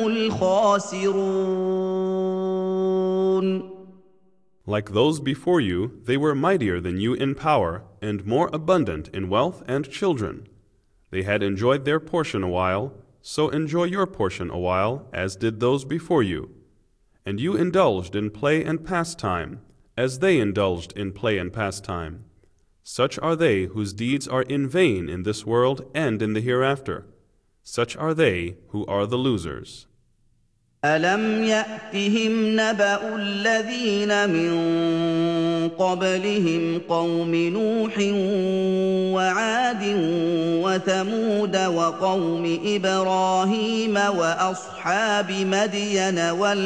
S1: الخاسرون.
S2: Like those before you, they were mightier than you in power and more abundant in wealth and children. They had enjoyed their portion a while, so enjoy your portion a while, as did those before you. And you indulged in play and pastime, as they indulged in play and pastime. Such are they whose deeds are in vain in this world and in the hereafter. Such are they who are the losers.
S1: أَلَمْ يَأْتِهِمْ نَبَأُ الَّذِينَ مِن قَبْلِهِمْ قَوْمِ نُوحٍ وَعَادٍ وَثَمُودَ وَقَوْمِ إِبْرَاهِيمَ وَأَصْحَابِ مَدْيَنَ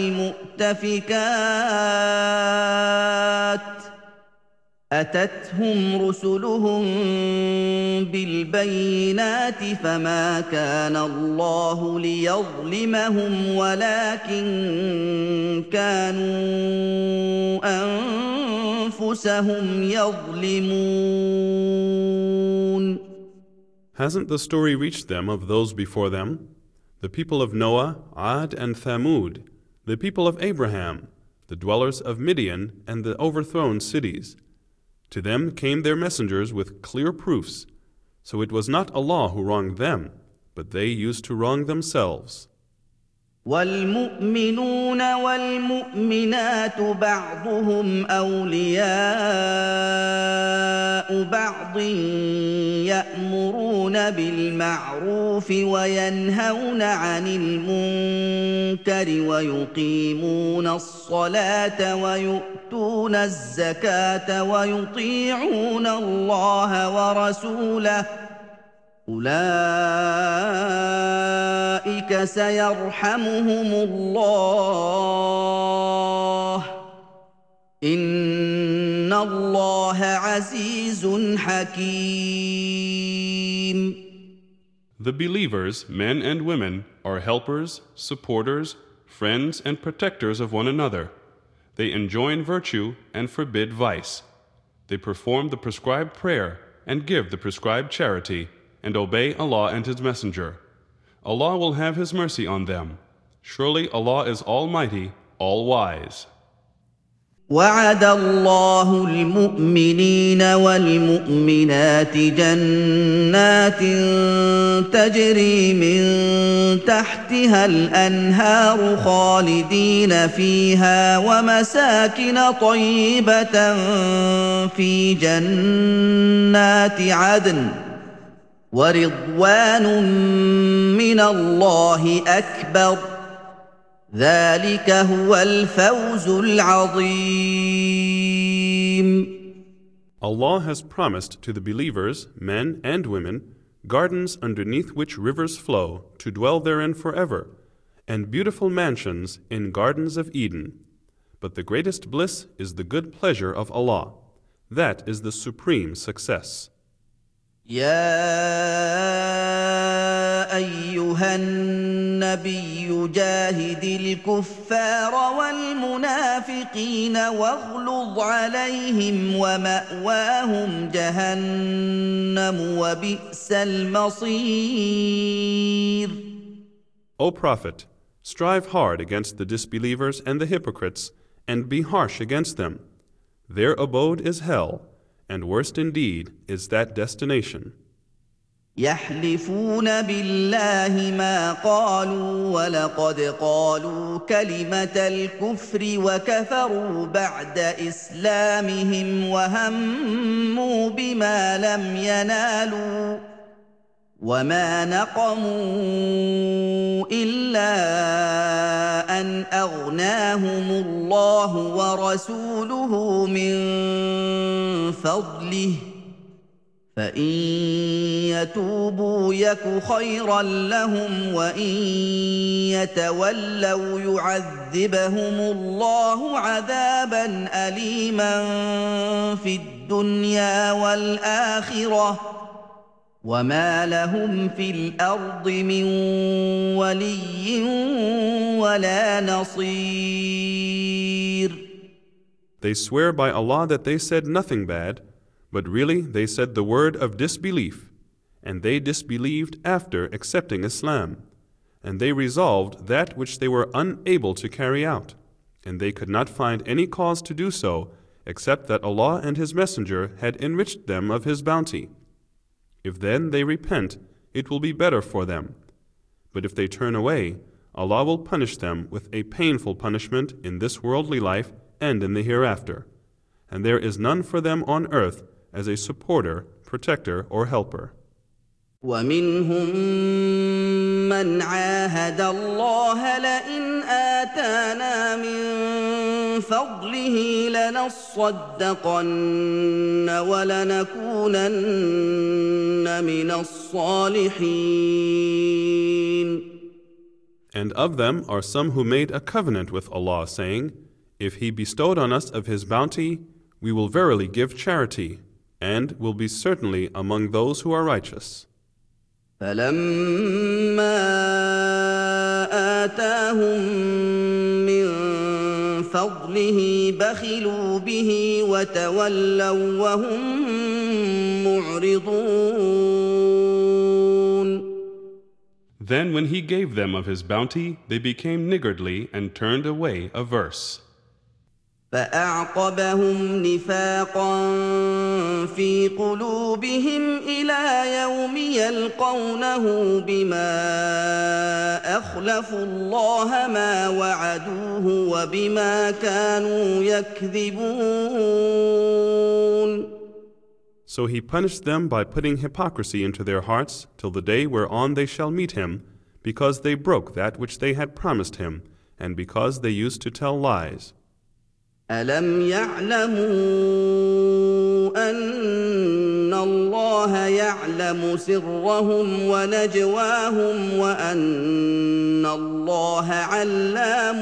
S1: وَالْمُؤْتَفِكَاتِ أَتَتْهُمْ رُسُلُهُم بِالْبَيِّنَاتِ فَمَا كَانَ اللَّهُ لِيَظْلِمَهُمْ وَلَكِن كَانُوا أَنفُسَهُمْ يَظْلِمُونَ.
S2: Hasn't the story reached them of those before them? The people of Noah, Ad and Thamud, the people of Abraham, the dwellers of Midian and the overthrown cities. To them came their messengers with clear proofs. So it was not Allah who wronged them, but they used to wrong themselves.
S1: والمؤمنون والمؤمنات بعضهم أولياء بعض يأمرون بالمعروف وينهون عن المنكر ويقيمون الصلاة ويؤتون الزكاة ويطيعون الله ورسوله أولئك سيرحمهم الله إن الله عزيز حكيم.
S2: The believers, men and women, are helpers, supporters, friends, and protectors of one another. They enjoin virtue and forbid vice. They perform the prescribed prayer and give the prescribed charity, and obey Allah and His Messenger. Allah will have His mercy on them. Surely Allah is Almighty, All-Wise.
S1: وعد الله المؤمنين والمؤمنات جنات تجري من تحتها الأنهار خالدين فيها ومساكن طيبة في جنات عدن ورضوان من الله أكبر ذلك هو الفوز العظيم.
S2: Allah has promised to the believers, men and women, gardens underneath which rivers flow, to dwell therein forever, and beautiful mansions in gardens of Eden. But the greatest bliss is the good pleasure of Allah. That is the supreme success.
S1: يا أيها النبي جاهد الكفار والمنافقين واغلظ عليهم ومأواهم جهنم وبئس المصير.
S2: O Prophet, strive hard against the disbelievers and the hypocrites, and be harsh against them. Their abode is hell, and worst indeed is that destination.
S1: يحلفون بالله ما قالوا ولقد قالوا كلمة الكفر وكفروا بعد إسلامهم وهموا بما لم ينالوا وما نقموا إلا أن أغناهم الله ورسوله من فضله فإن يتوبوا يك خيرا لهم وإن يتولوا يعذبهم الله عذابا أليما في الدنيا والآخرة وما لهم في الأرض من ولي ولا نصير.
S2: They swear by Allah that they said nothing bad, but really they said the word of disbelief, and they disbelieved after accepting Islam, and they resolved that which they were unable to carry out, and they could not find any cause to do so except that Allah and His Messenger had enriched them of His bounty. If then they repent, it will be better for them. But if they turn away, Allah will punish them with a painful punishment in this worldly life and in the hereafter. And there is none for them on earth as a supporter, protector, or helper.
S1: ومنهم من عاهد الله لئن آتانا من فضله لنصدقن ولنكونن من الصالحين.
S2: And of them are some who made a covenant with Allah, saying, If He bestowed on us of His bounty, we will verily give charity, and will be certainly among those who are righteous.
S1: فلما آتاهم من فضله بخلوا به وتولوا وهم معرضون.
S2: Then when He gave them of His bounty, they became niggardly and turned away averse.
S1: فأعقبهم نفاقا في قلوبهم إلى يوم يلقونه بما أخلفوا الله ما وعدوه وبما كانوا يكذبون.
S2: So he punished them by putting hypocrisy into their hearts till the day whereon they shall meet him, because they broke that which they had promised him, and because they used to tell lies.
S1: أَلَمْ يَعْلَمُوا أَنَّ اللَّهَ يَعْلَمُ سِرَّهُمْ وَنَجْوَاهُمْ وَأَنَّ اللَّهَ عَلَّامُ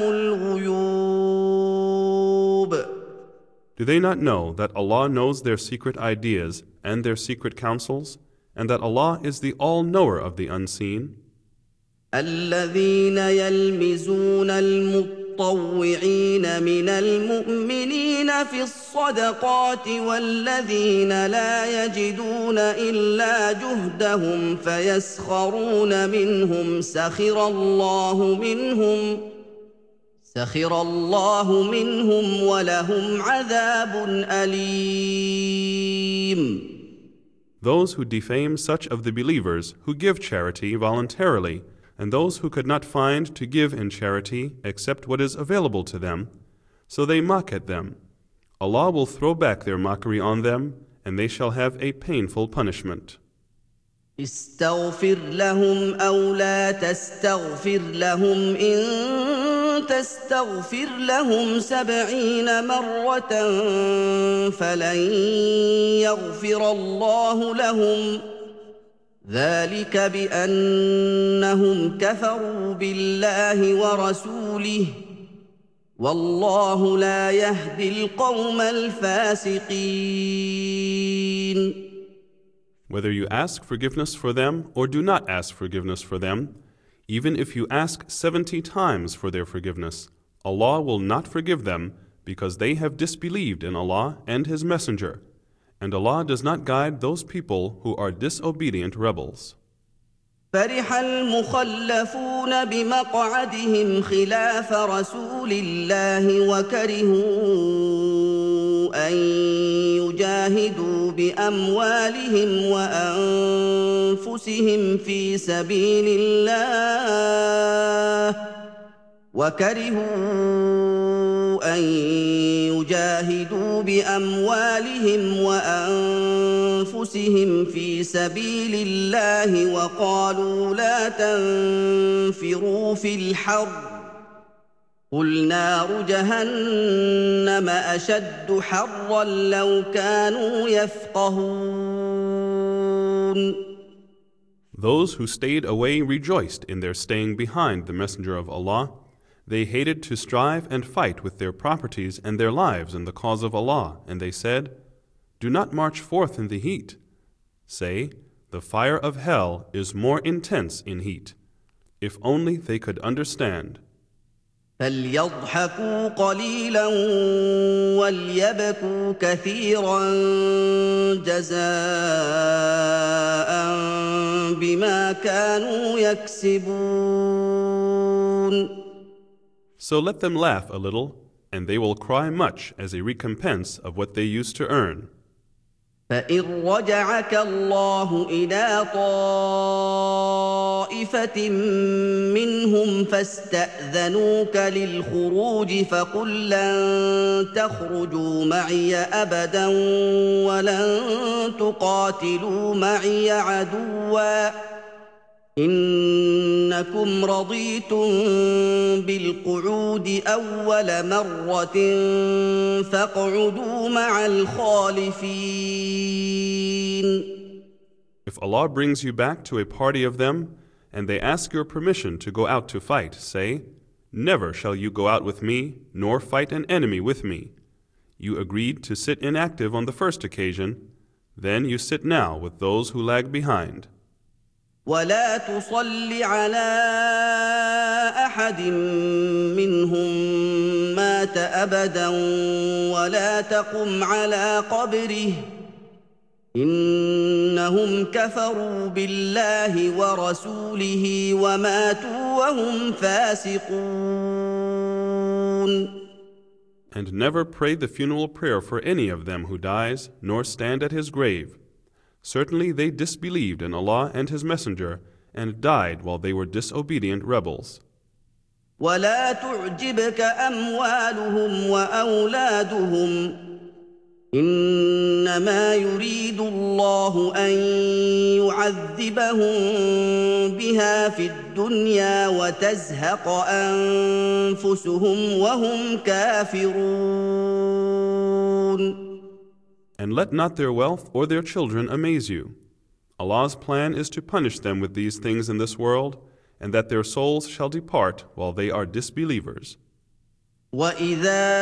S1: الْغُيُوبِ.
S2: Do they not know that Allah knows their secret ideas and their secret counsels, and that Allah is the all-knower of the unseen?
S1: الَّذِينَ يَلْمِزُونَ المطوعين من المؤمنين في الصدقات والذين لا يجدون إلا جهدهم فيسخرون منهم سخر الله منهم ولهم عذاب أليم.
S2: Those who defame such of the believers who give charity voluntarily, and those who could not find to give in charity except what is available to them, so they mock at them. Allah will throw back their mockery on them, and they shall have a painful punishment.
S1: استغفر لهم أو لا تستغفر لهم إن تستغفر لهم 70 مرة فلن يغفر الله لهم ذلك بأنهم كفروا بالله ورسوله والله لا يهدي القوم الفاسقين.
S2: Whether you ask forgiveness for them or do not ask forgiveness for them, even if you ask 70 times for their forgiveness, Allah will not forgive them because they have disbelieved in Allah and His Messenger, and Allah does not guide those people who are disobedient rebels.
S1: فرح المخلفون بمقعدهم خلاف رسول الله وكرهوا أن يجاهدوا بأموالهم وأنفسهم في سبيل الله وقالوا لا تنفروا في الحر قل نار جهنم أشد حرا لو كانوا يفقهون.
S2: Those who stayed away rejoiced in their staying behind the Messenger of Allah. They hated to strive and fight with their properties and their lives in the cause of Allah, and they said, "Do not march forth in the heat." Say, the fire of hell is more intense in heat. If only they could understand.
S1: فليضحكوا قليلا وليبكوا كثيرا جزاء بما كانوا يكسبون.
S2: So let them laugh a little, and they will cry much as a recompense of what they used to earn.
S1: فإن رجعك الله إلى طائفة منهم فاستأذنوك للخروج فقل لن تخرجوا معي أبدا ولن تقاتلوا معي عدوا إنكم رضيتم بالقعود أول مرة فاقعدوا مع الخالفين.
S2: If Allah brings you back to a party of them, and they ask your permission to go out to fight, say, "Never shall you go out with me, nor fight an enemy with me." You agreed to sit inactive on the first occasion, then you sit now with those who lag behind.
S1: ولا تصل على أحد منهم مات أبدا ولا تقم على قبره إنهم كفروا بالله ورسوله وماتوا وهم فاسقون.
S2: And never pray the funeral prayer for any of them who dies, nor stand at his grave. Certainly they disbelieved in Allah and His Messenger, and died while they were disobedient rebels.
S1: ولا تعجبك أموالهم وأولادهم إنما يريد الله أن يعذبهم بها في الدنيا وتزهق أنفسهم وهم كافرون.
S2: And let not their wealth or their children amaze you. Allah's plan is to punish them with these things in this world, and that their souls shall depart while they are disbelievers.
S1: وَإِذَا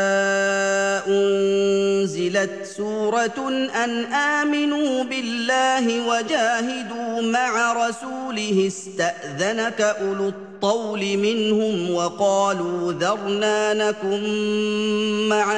S1: أُنزِلَتْ سُورَةٌ أَنْ آمِنُوا بِاللَّهِ وَجَاهِدُوا مَعَ رَسُولِهِ اسْتَأْذَنَكَ أُولُو الطَّوْلِ مِنْهُمْ وَقَالُوا ذَرْنَا نَكُن مَّعَ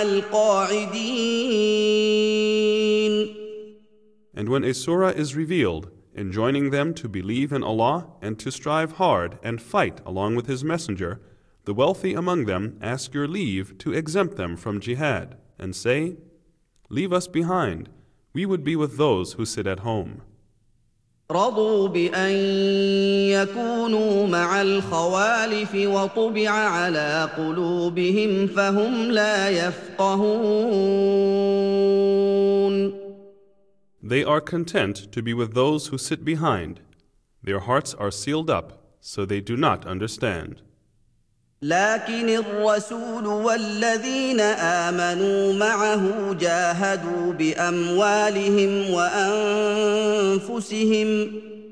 S1: الْقَاعِدِينَ.
S2: And when a surah is revealed, enjoining them to believe in Allah and to strive hard and fight along with His Messenger, the wealthy among them ask your leave to exempt them from jihad, and say, "Leave us behind, we would be with those who sit at home."
S1: رضوا بأن يكونوا مع الخوالف وطبع على قلوبهم فهم لا يفقهون.
S2: They are content to be with those who sit behind. Their hearts are sealed up, so they do not understand.
S1: لكن الرسول والذين آمنوا معه جاهدوا بأموالهم وأنفسهم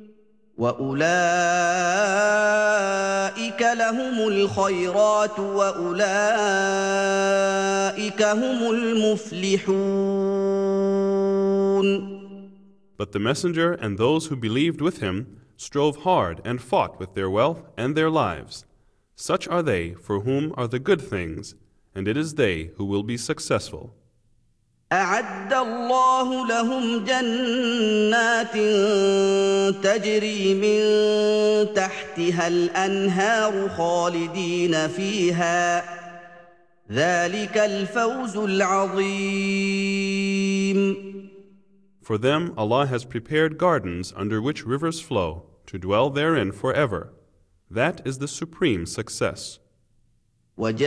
S1: وأولئك لهم الخيرات وأولئك هم المفلحون.
S2: But the Messenger and those who believed with him strove hard and fought with their wealth and their lives. Such are they for whom are the good things, and it is they who will be successful.
S1: أعد الله لهم جنات تجري من تحتها الأنهار خالدين فيها ذلك الفوز العظيم.
S2: For them Allah has prepared gardens under which rivers flow, to dwell therein forever. That is the supreme success.
S1: وجاء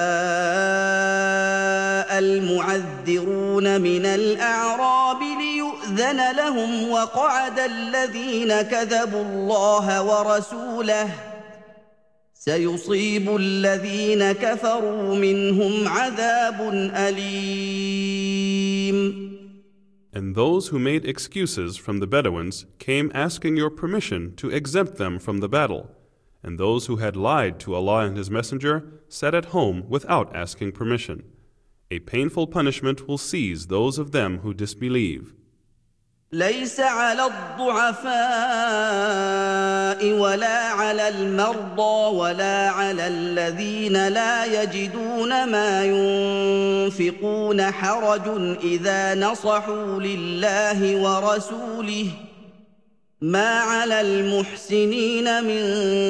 S1: المعذرون من الأعراب ليؤذن لهم وقعد الذين كذبوا الله ورسوله سيصيب الذين كفروا منهم عذاب أليم.
S2: And those who made excuses from the Bedouins came asking your permission to exempt them from the battle. And those who had lied to Allah and His Messenger sat at home without asking permission. A painful punishment will seize those of them who disbelieve.
S1: ليس على الضعفاء ولا على المرضى ولا على الذين لا يجدون ما ينفقون حرج إذا نصحوا لله ورسوله ما على المحسنين من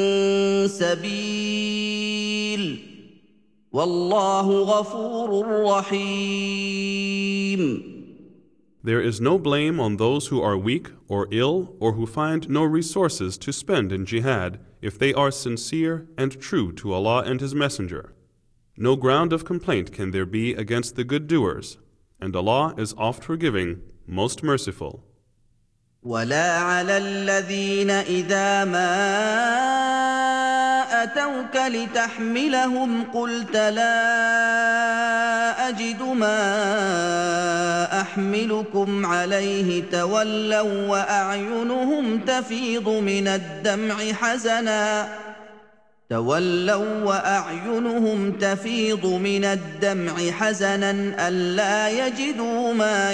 S1: سبيل والله غفور رحيم.
S2: There is no blame on those who are weak or ill or who find no resources to spend in jihad if they are sincere and true to Allah and His Messenger. No ground of complaint can there be against the good doers, and Allah is oft forgiving, most merciful.
S1: ولا على الذين إذا ما أتوك لتحملهم قلت لا أجد ما أحملكم عليه تولوا وأعينهم تفيض من الدمع حزنا ألا يجدوا ما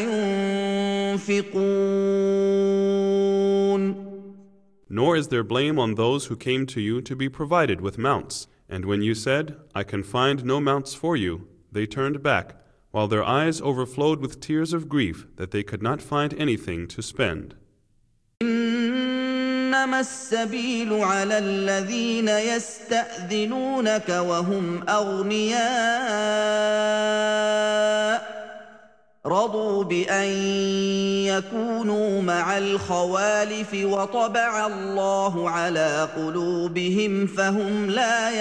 S1: ينفقون.
S2: Nor is there blame on those who came to you to be provided with mounts, and when you said, "I can find no mounts for you," they turned back, while their eyes overflowed with tears of grief that they could not find anything to spend.
S1: إنما إنما السبيل على الذين يستأذنونك وهم أغنياء رضوا بأن يكونوا مع الخوالف وطبع الله على قلوبهم فهم لا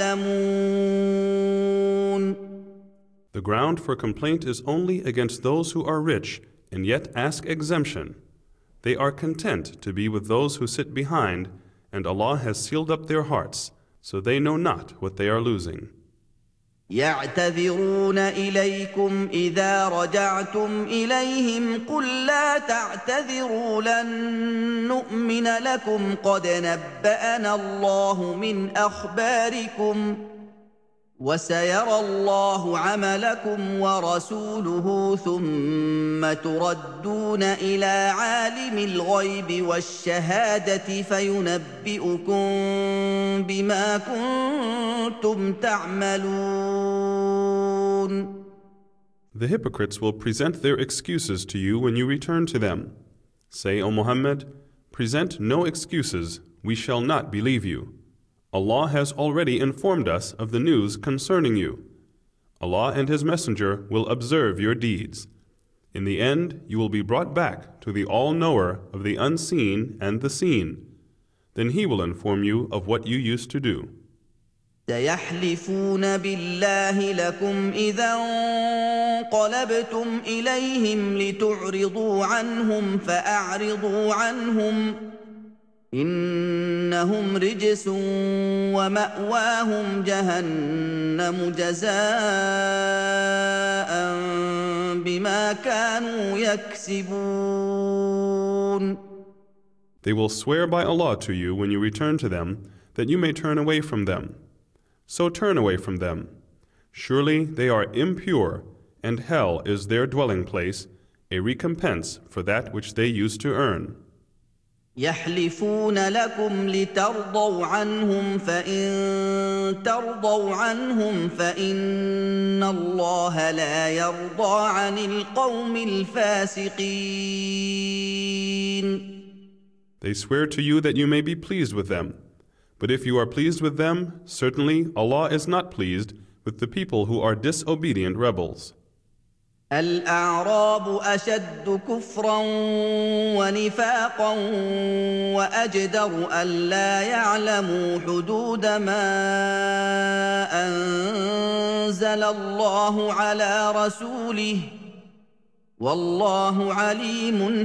S1: يعلمون.
S2: The ground for complaint is only against those who are rich and yet ask exemption. They are content to be with those who sit behind, and Allah has sealed up their hearts, so they know not what they are losing.
S1: يعتذرون إليكم إذا رجعتم إليهم قل لا تعتذروا لن نؤمن لكم قد نبأنا الله من أخباركم وسيرى الله عملكم ورسوله ثم تردون إلى عالم الغيب والشهادة فينبئكم بما كنتم تعملون.
S2: The hypocrites will present their excuses to you when you return to them. Say, O Muhammad, present no excuses, we shall not believe you. Allah has already informed us of the news concerning you. Allah and His Messenger will observe your deeds. In the end, you will be brought back to the All-Knower of the unseen and the seen. Then He will inform you of what you used to do.
S1: سيحلفون بالله لكم إذا انقلبتم إليهم لتعرضوا عنهم فأعرضوا عنهم إنهم رجس ومأواهم جهنم جزاء بما كانوا يكسبون.
S2: They will swear by Allah to you when you return to them that you may turn away from them. So turn away from them. Surely they are impure, and hell is their dwelling place, a recompense for that which they used to earn.
S1: يحلفون لكم لترضوا عنهم فإن ترضوا عنهم فإن الله لا يرضى عن القوم الفاسقين.
S2: They swear to you that you may be pleased with them. But if you are pleased with them, certainly Allah is not pleased with the people who are disobedient rebels.
S1: الأعراب أشد كفرا ونفاقا وأجدر ألا يعلموا حدود ما أنزل الله على رسوله والله عليم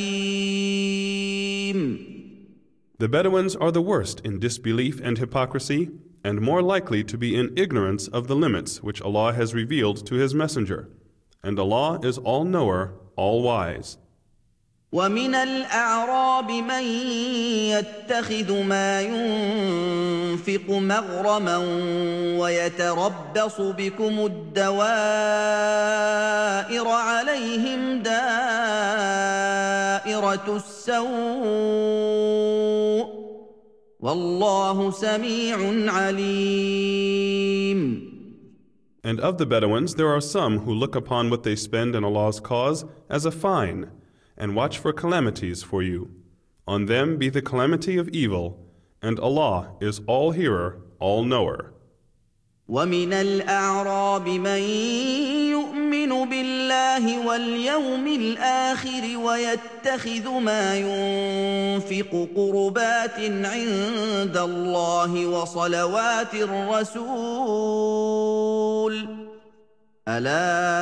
S1: حكيم.
S2: The Bedouins are the worst in disbelief and hypocrisy, and more likely to be in ignorance of the limits which Allah has revealed to His Messenger. And Allah is all-knower, all-wise.
S1: وَمِنَ الْأَعْرَابِ مَن يَتَّخِذُ مَا يُنفِقُ مَغْرَمًا وَيَتَرَبَّصُ بِكُمُ الدَّوَائِرَ عَلَيْهِمْ دَائِرَةُ السَّوْءِ وَاللَّهُ سَمِيعٌ عَلِيمٌ.
S2: And of the Bedouins there are some who look upon what they spend in Allah's cause as a fine, and watch for calamities for you. On them be the calamity of evil, and Allah is all-hearer, all-knower.
S1: وَمِنَ الْأَعْرَابِ مَن يُؤْمِنُ بِاللَّهِ وَالْيَوْمِ الْآخِرِ وَيَتَّخِذُ مَا يُنفِقُ قُرُبَاتٍ عِندَ اللَّهِ وَصَلَوَاتِ الرَّسُولِ أَلَا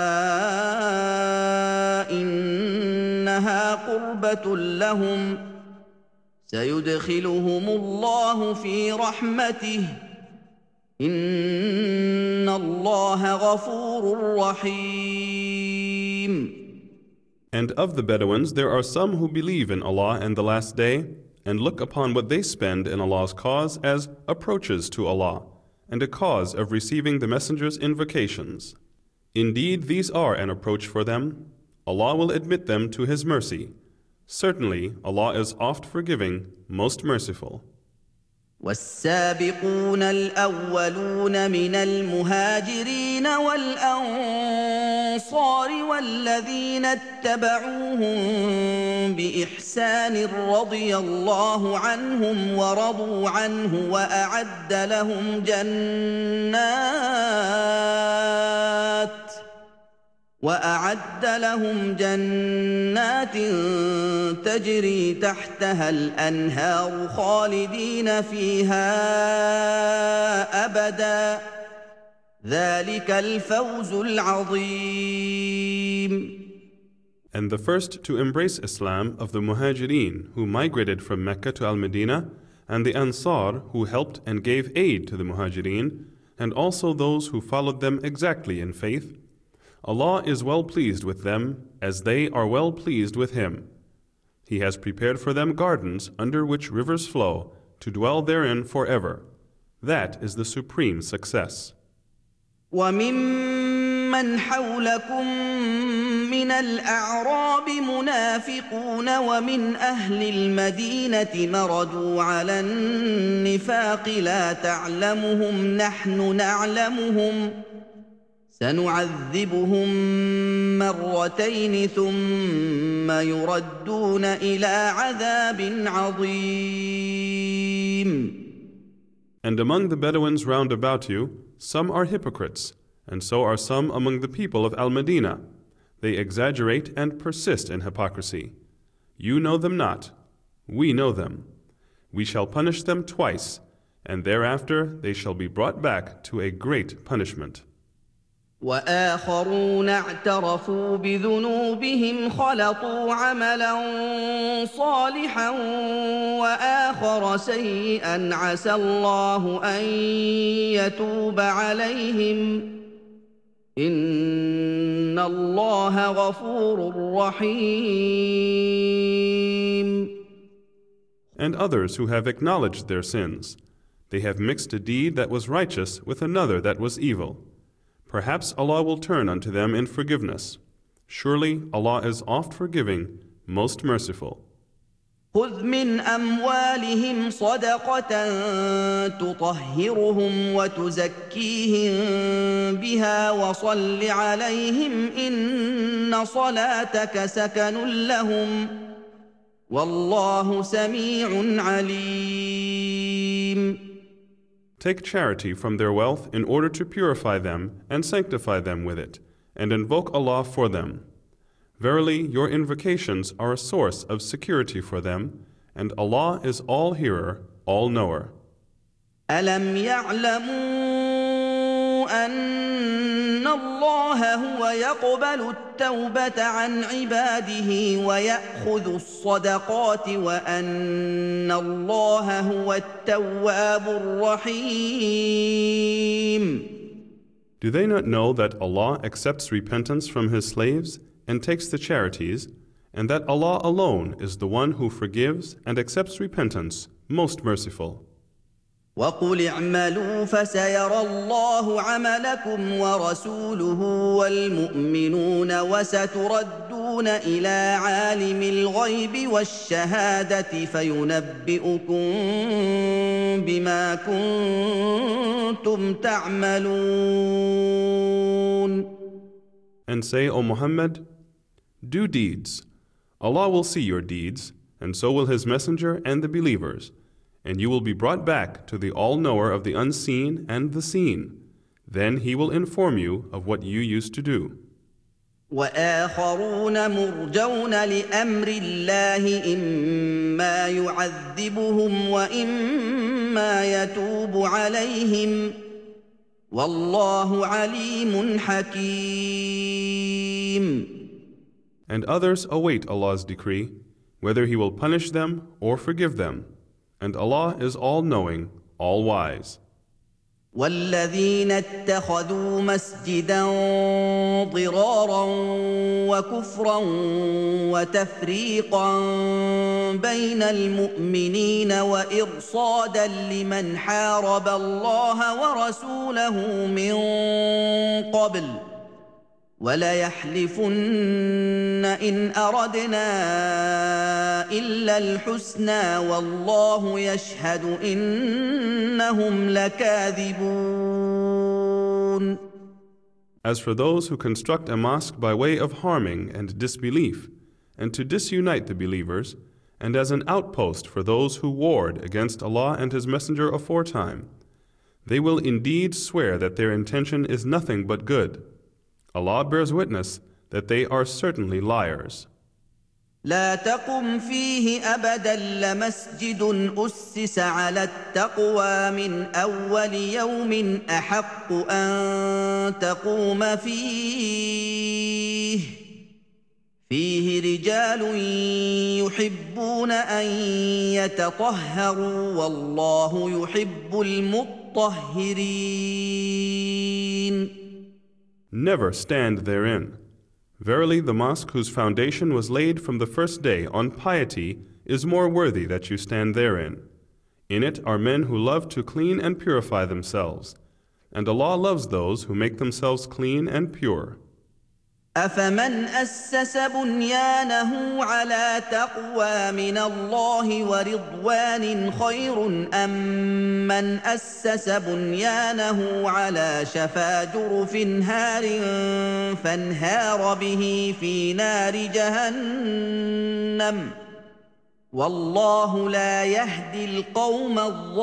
S1: إِنَّهَا قُرْبَةٌ لَّهُمْ سَيُدْخِلُهُمُ اللَّهُ فِي رَحْمَتِهِ إِنَّ اللَّهَ غَفُورٌ رَّحِيمٌ.
S2: And of the Bedouins there are some who believe in Allah and the Last Day, and look upon what they spend in Allah's cause as approaches to Allah, and a cause of receiving the Messenger's invocations. Indeed, these are an approach for them. Allah will admit them to His mercy. Certainly, Allah is oft forgiving, most merciful.
S1: والسابقون الأولون من المهاجرين والأنصار والذين اتبعوهم بإحسان رضي الله عنهم ورضوا عنه وأعد لهم جنات تجري تحتها الأنهار خالدين فيها أبدا ذلك الفوز العظيم.
S2: And the first to embrace Islam of the Muhajirin who migrated from Mecca to Al-Medina, and the Ansar who helped and gave aid to the Muhajirin, and also those who followed them exactly in faith, Allah is well pleased with them as they are well pleased with Him. He has prepared for them gardens under which rivers flow to dwell therein forever. That is the supreme success.
S1: وَمِمَّنْ حَوْلَكُمْ مِنَ الْأَعْرَابِ مُنَافِقُونَ وَمِنْ أَهْلِ الْمَدِينَةِ مَرَدُوا عَلَى النِّفَاقِ لَا تَعْلَمُهُمْ نَحْنُ نَعْلَمُهُمْ سنعذبهم مرتين ثم يردون إلى عذاب عظيم.
S2: And among the Bedouins round about you, some are hypocrites, and so are some among the people of Al-Medina. They exaggerate and persist in hypocrisy. You know them not, we know them. We shall punish them twice, and thereafter they shall be brought back to a great punishment.
S1: وآخرون اعترفوا بذنوبهم خلطوا عملا صالحا وآخر سيئا عسى الله أن يتوب عليهم إن الله غفور رحيم.
S2: And others who have acknowledged their sins, they have mixed a deed that was righteous with another that was evil. Perhaps Allah will turn unto them in forgiveness. Surely Allah is oft forgiving, most merciful.
S1: خذ من أموالهم صدقة تطهرهم وتزكيهم بها وصل عليهم إن صلاتك سكن لهم والله سميع عليم.
S2: Take charity from their wealth in order to purify them and sanctify them with it, and invoke Allah for them. Verily, your invocations are a source of security for them, and Allah is all-hearer, all-knower.
S1: أَلَمْ يَعْلَمُوا أَنَّ اللَّهَ هُوَ يَقْبَلُ التَّوْبَةَ عَنْ عِبَادِهِ وَيَأْخُذُ الصَّدَقَاتِ وَأَنَّ اللَّهَ هُوَ التَّوَّابُ الرَّحِيمُ.
S2: Do they not know that Allah accepts repentance from His slaves and takes the charities, and that Allah alone is the one who forgives and accepts repentance, most merciful?
S1: وَقُلِ اعْمَلُوا فَسَيَرَى اللَّهُ عَمَلَكُمْ وَرَسُولُهُ وَالْمُؤْمِنُونَ وَسَتُرَدُّونَ إِلَى عَالِمِ الْغَيْبِ وَالشَّهَادَةِ فَيُنَبِّئُكُم بِمَا كُنتُمْ تَعْمَلُونَ.
S2: And say, O Muhammad, do deeds. Allah will see your deeds, and so will His Messenger and the believers. And you will be brought back to the all-knower of the unseen and the seen. Then He will inform you of what you used to do.
S1: وَآخَرُونَ مُرْجَوْنَ لِأَمْرِ اللَّهِ إِمَّا يُعَذِّبُهُمْ وَإِمَّا يَتُوبُ عَلَيْهِمْ وَاللَّهُ عَلِيمٌ حَكِيمٌ.
S2: And others await Allah's decree, whether He will punish them or forgive them. And Allah is all-knowing, all-wise.
S1: وَالَّذِينَ اتَّخَذُوا مَسْجِدًا ضِرَارًا وَكُفْرًا وَتَفْرِيقًا بَيْنَ الْمُؤْمِنِينَ وَإِرْصَادًا لِمَنْ حَارَبَ اللَّهَ وَرَسُولَهُ مِنْ قَبْلُ وَلَيَحْلِفُنَّ إِنْ أَرَدْنَا إِلَّا الْحُسْنَىٰ وَاللَّهُ يَشْهَدُ إِنَّهُمْ لَكَاذِبُونَ.
S2: As for those who construct a mosque by way of harming and disbelief, and to disunite the believers, and as an outpost for those who warred against Allah and His Messenger aforetime, they will indeed swear that their intention is nothing but good. Allah bears witness that they are certainly liars.
S1: لا تقم فيه أبدا لمسجد أسس على التقوى من أول يوم أحق أن تقوم فيه رجال يحبون أن يتطهروا والله يحب المطهرين.
S2: Never stand therein. Verily, the mosque whose foundation was laid from the first day on piety is more worthy that you stand therein. In it are men who love to clean and purify themselves, and Allah loves those who make themselves clean and pure.
S1: أفمن أسس بنيانه على تقوى من الله ورضوان خير أم من أسس بنيانه على شفا جرف هار فانهار به في نار جهنم والله لا يهدي القوم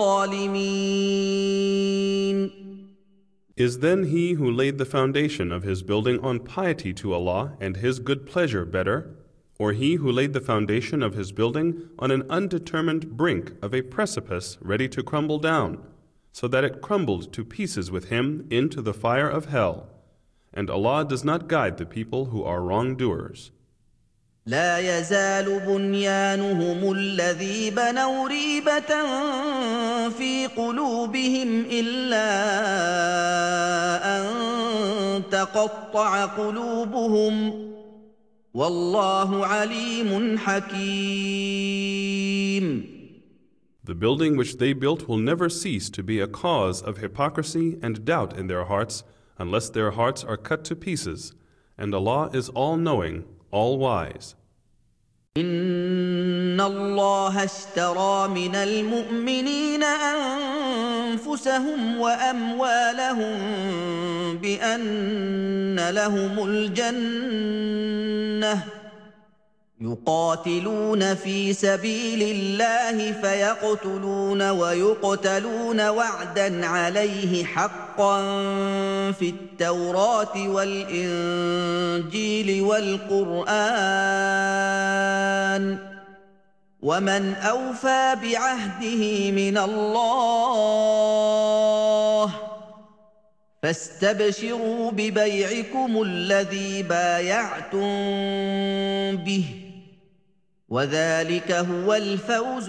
S1: الظالمين.
S2: Is then he who laid the foundation of his building on piety to Allah and His good pleasure better, or he who laid the foundation of his building on an undetermined brink of a precipice ready to crumble down, so that it crumbled to pieces with him into the fire of hell? And Allah does not guide the people who are wrongdoers.
S1: لا يزال بنيانهم الذي بنوا ريبة في قلوبهم إلا أن تقطع قلوبهم والله عليم حكيم.
S2: The building which they built will never cease to be a cause of hypocrisy and doubt in their hearts unless their hearts are cut to pieces, and Allah is all-knowing, all-wise.
S1: إن الله اشترى من المؤمنين أنفسهم وأموالهم بأن لهم الجنة يقاتلون في سبيل الله فيقتلون ويقتلون وعدا عليه حقا في التوراة والإنجيل والقرآن ومن أوفى بعهده من الله فاستبشروا ببيعكم الذي بايعتم به وذلك هو الفوز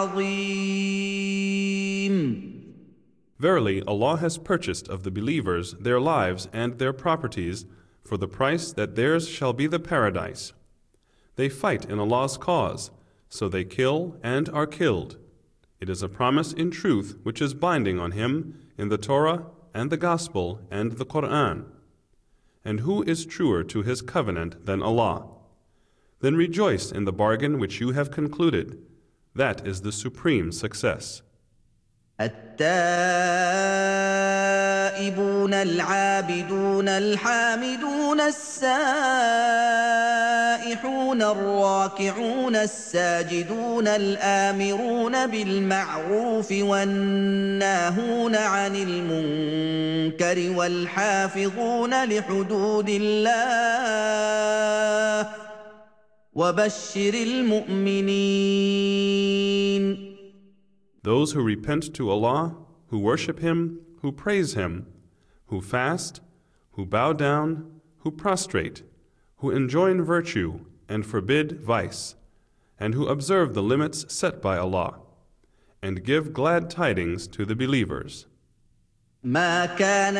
S1: العظيم.
S2: Verily, Allah has purchased of the believers their lives and their properties for the price that theirs shall be the paradise. They fight in Allah's cause, so they kill and are killed. It is a promise in truth which is binding on him in the Torah and the Gospel and the Quran. And who is truer to his covenant than Allah? Then rejoice in the bargain which you have concluded. That is the supreme success.
S1: التائبون العابدون الحامدون السائحون الراكعون الساجدون الآمرون بالمعروف والناهون عن المنكر والحافظون لحدود الله وبشر المؤمنين.
S2: Those who repent to Allah, who worship Him, who praise Him, who fast, who bow down, who prostrate, who enjoin virtue and forbid vice, and who observe the limits set by Allah, and give glad tidings to the believers.
S1: ما كان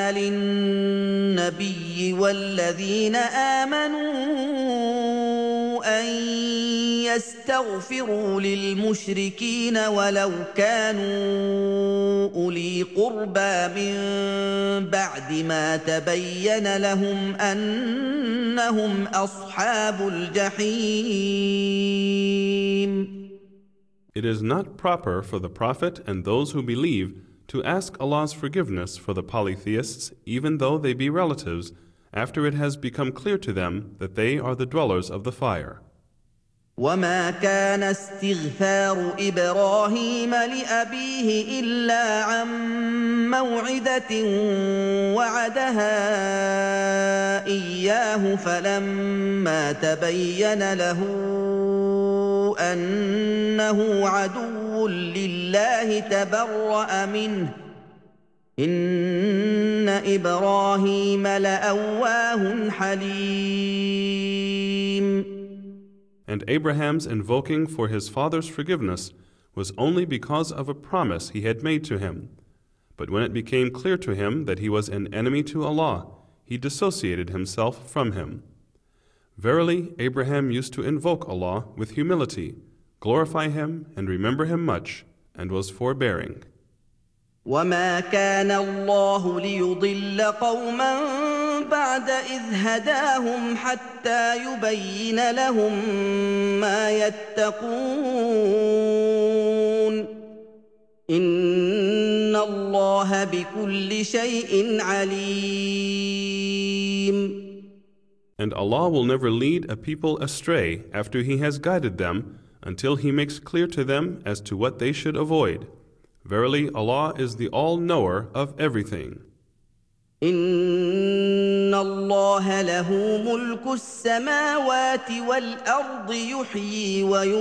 S1: للنبي والذين آمنوا أن يستغفروا للمشركين ولو كانوا أولي قربى من بعد ما تبين لهم أنهم أصحاب الجحيم.
S2: It is not proper for the Prophet and those who believe to ask Allah's forgiveness for the polytheists, even though they be relatives, after it has become clear to them that they are the dwellers of the fire.
S1: وما كان استغفار إبراهيم لأبيه إلا عن موعدة وعدها إياه فلما تبين له أنه عدو لله تبرأ منه إن إبراهيم لأواه حليم.
S2: And Abraham's invoking for his father's forgiveness was only because of a promise he had made to him. But when it became clear to him that he was an enemy to Allah, he dissociated himself from him. Verily, Abraham used to invoke Allah with humility, glorify Him and remember Him much, and was forbearing.
S1: وما كان الله ليضل قوما بعد إذ هداهم حتى يبين لهم ما يتقون إن الله بكل شيء عليم.
S2: And Allah will never lead a people astray after He has guided them until He makes clear to them as to what they should avoid. Verily, Allah is the all-knower of everything.
S1: إن الله له ملك السماوات والأرض يحيي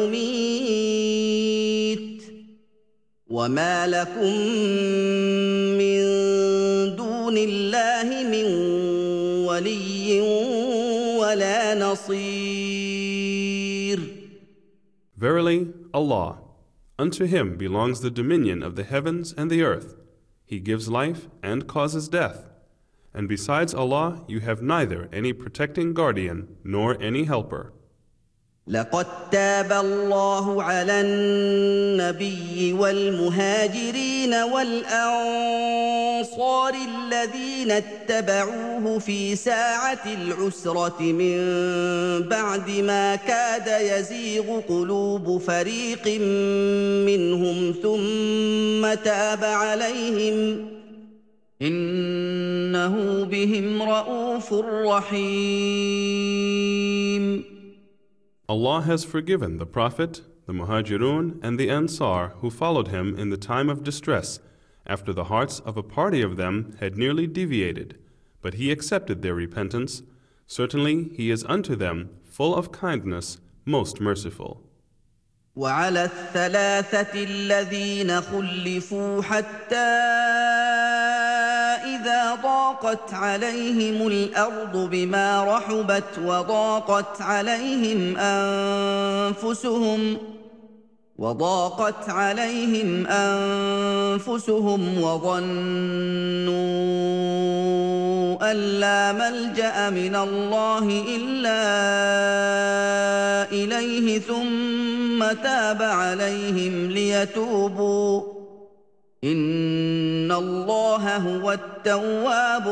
S1: ويميت وما لكم من دون الله من ولي ولا نصير.
S2: Verily, Allah, unto Him belongs the dominion of the heavens and the earth. He gives life and causes death. And besides Allah, you have neither any protecting guardian nor any helper.
S1: لقد تاب الله على النبي والمهاجرين والأنصار الذين اتبعوه في ساعة العسرة من بعد ما كاد يزيغ قلوب فريق منهم ثم تاب عليهم إنه بهم رءوف رحيم.
S2: Allah has forgiven the Prophet, the Muhajirun, and the Ansar who followed him in the time of distress, after the hearts of a party of them had nearly deviated, but He accepted their repentance. Certainly He is unto them full of kindness, most merciful.
S1: وعلى الثلاثة الذين خلفوا حتى إذا ضاقت عليهم الأرض بما رحبت وضاقت عليهم أنفسهم وظنوا أن لا ملجأ من الله إلا إليه ثم تاب عليهم ليتوبوا إن الله هو التواب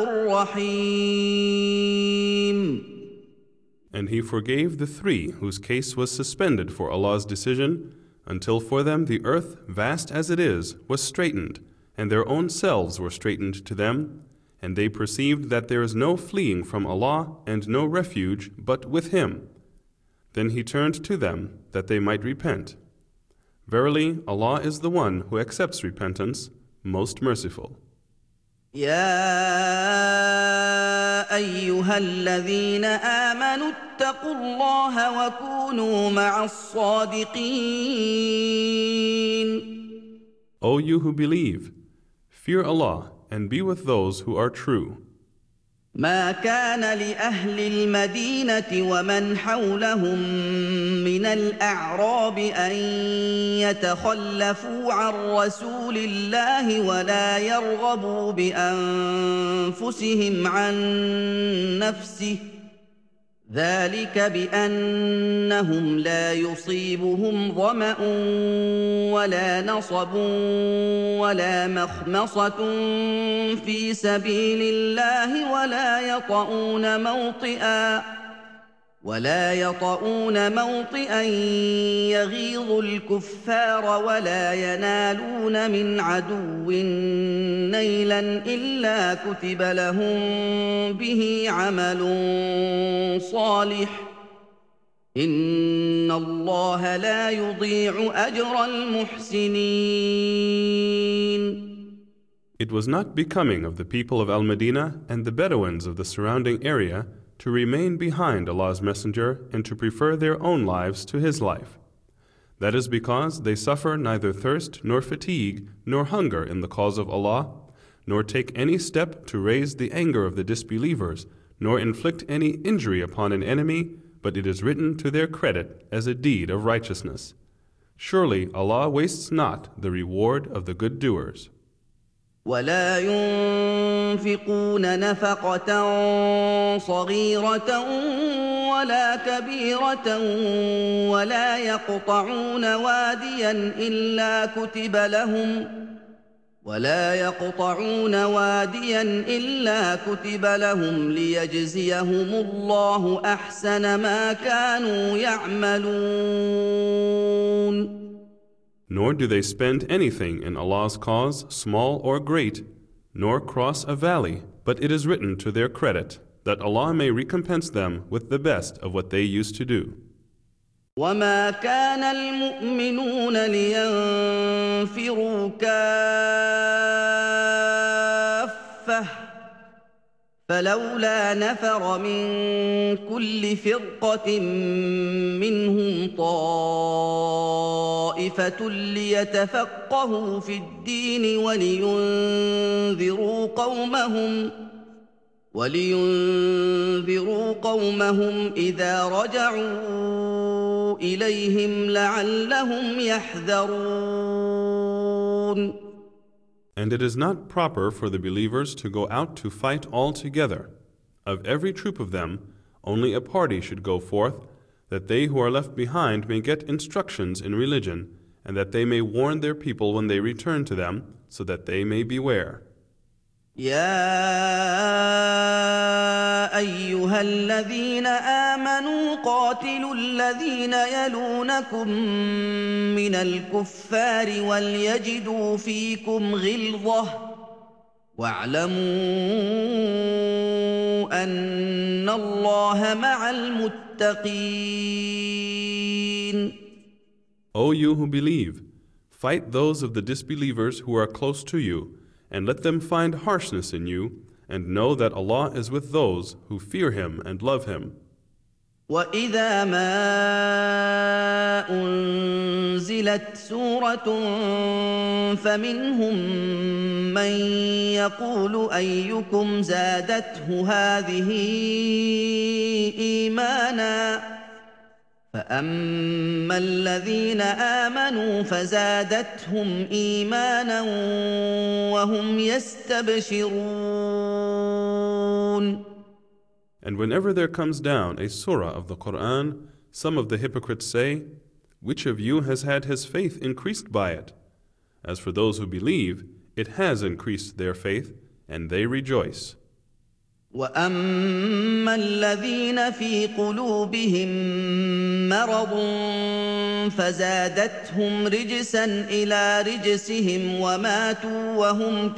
S1: الرحيم.
S2: And He forgave the three whose case was suspended for Allah's decision, until for them the earth, vast as it is, was straightened, and their own selves were straightened to them, and they perceived that there is no fleeing from Allah and no refuge but with Him. Then He turned to them that they might repent. Verily, Allah is the one who accepts repentance, most merciful.
S1: يا أيها الذين آمنوا اتقوا الله وكونوا مع الصادقين.
S2: O you who believe, fear Allah and be with those who are true.
S1: ما كان لأهل المدينة ومن حولهم من الأعراب أن يتخلفوا عن رسول الله ولا يرغبوا بأنفسهم عن نفسه ذلك بأنهم لا يصيبهم ظمأ ولا نصب ولا مخمصة في سبيل الله ولا يطؤون موطئا يغيظ الكفار ولا ينالون من عدو نيلا إلا كتب لهم به عمل صالح إن الله لا يضيع أجر المحسنين.
S2: It was not becoming of the people of Al-Madinah and the Bedouins of the surrounding area to remain behind Allah's Messenger and to prefer their own lives to his life. That is because they suffer neither thirst nor fatigue nor hunger in the cause of Allah, nor take any step to raise the anger of the disbelievers, nor inflict any injury upon an enemy, but it is written to their credit as a deed of righteousness. Surely Allah wastes not the reward of the good doers.
S1: ولا ينفقون نفقة صغيرة ولا كبيرة ولا يقطعون واديا إلا كتب لهم ليجزيهم الله أحسن ما كانوا يعملون.
S2: Nor do they spend anything in Allah's cause, small or great, nor cross a valley, but it is written to their credit, that Allah may recompense them with the best of what they used to do.
S1: وما كان المؤمنون لينفروا كافة فلولا نفر من كل فرقة منهم طائفة ليتفقهوا في الدين ولينذروا قومهم إذا رجعوا إليهم لعلهم يحذرون.
S2: And it is not proper for the believers to go out to fight all together. Of every troop of them, only a party should go forth, that they who are left behind may get instructions in religion, and that they may warn their people when they return to them, so that they may beware.
S1: يا أيها الذين آمنوا قاتلوا الذين يلونكم من الكفار وليجدوا فيكم غلظة واعلموا أن الله مع المتقين.
S2: O you who believe, fight those of the disbelievers who are close to you, and let them find harshness in you, and know that Allah is with those who fear Him and love Him.
S1: وَإِذَا مَا أُنزِلَتْ سُورَةٌ فَمِنْهُم مَّن يَقُولُ أَيُّكُمْ زَادَتْهُ هَٰذِهِ إِيمَانًا فَأَمَّا الَّذِينَ آمَنُوا فَزَادَتْهُمْ إِيمَانًا وَهُمْ يَسْتَبْشِرُونَ.
S2: And whenever there comes down a surah of the Quran, some of the hypocrites say, "Which of you has had his faith increased by it?" As for those who believe, it has increased their faith, and they rejoice.
S1: وَأَمَّا الَّذِينَ فِي قُلُوبِهِم مَّرَضٌ فَزَادَتْهُمْ رِجْسًا إِلَىٰ رِجْسِهِمْ وَمَاتُوا وَهُمْ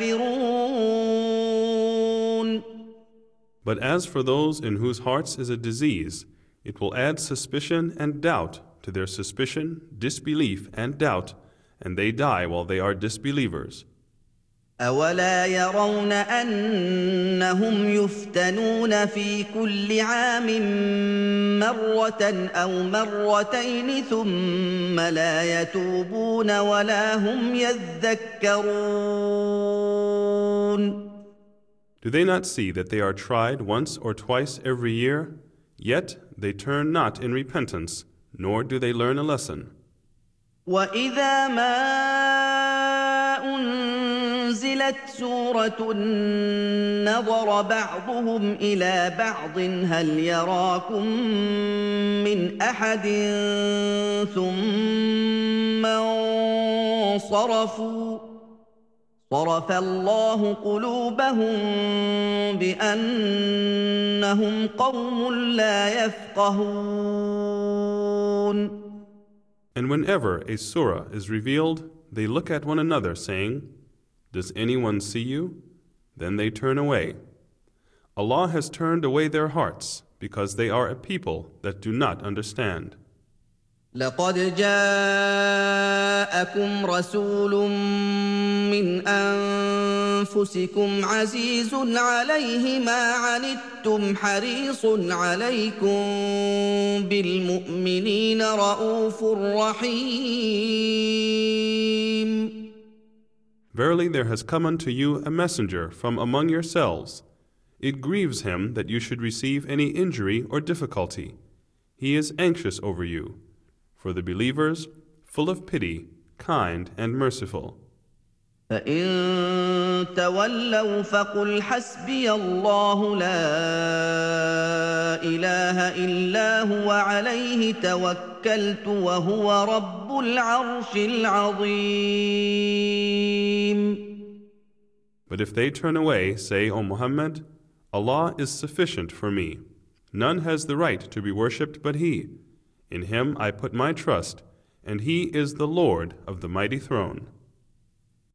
S1: كَافِرُونَ.
S2: But as for those in whose hearts is a disease, it will add suspicion and doubt to their suspicion, disbelief and doubt, and they die while they are disbelievers.
S1: أَوَلَا يَرَوْنَ أَنَّهُمْ يُفْتَنُونَ فِي كُلِّ عَامٍ مَّرَّةً أَوْ مَرَّتَيْنِ ثُمَّ لَا يَتُوبُونَ وَلَا هُمْ يَذَّكَّرُونَ.
S2: Do they not see that they are tried once or twice every year? Yet they turn not in repentance, nor do they learn a lesson.
S1: وَإِذَا مَا أنزلت سورة نظر بعضهم إلى بعض هل يراكم من أحد ثم انصرفوا صرف الله قلوبهم بأنهم قوم لا يفقهون.
S2: And whenever a surah is revealed, they look at one another, saying, "Does anyone see you?" Then they turn away. Allah has turned away their hearts, because they are a people that do not understand.
S1: لقد جاءكم رسول من أنفسكم عزيز عليه ما عنتم حريص عليكم بالمؤمنين رءوف رحيم.
S2: Verily there has come unto you a messenger from among yourselves. It grieves him that you should receive any injury or difficulty. He is anxious over you. For the believers, full of pity, kind and merciful.
S1: فإن تولوا فقل حسبي الله لا إله إلا هو عليه توكلت وهو رب العرش العظيم.
S2: But if they turn away, say, O Muhammad, Allah is sufficient for me. None has the right to be worshipped but He. In Him I put my trust, and He is the Lord of the mighty throne.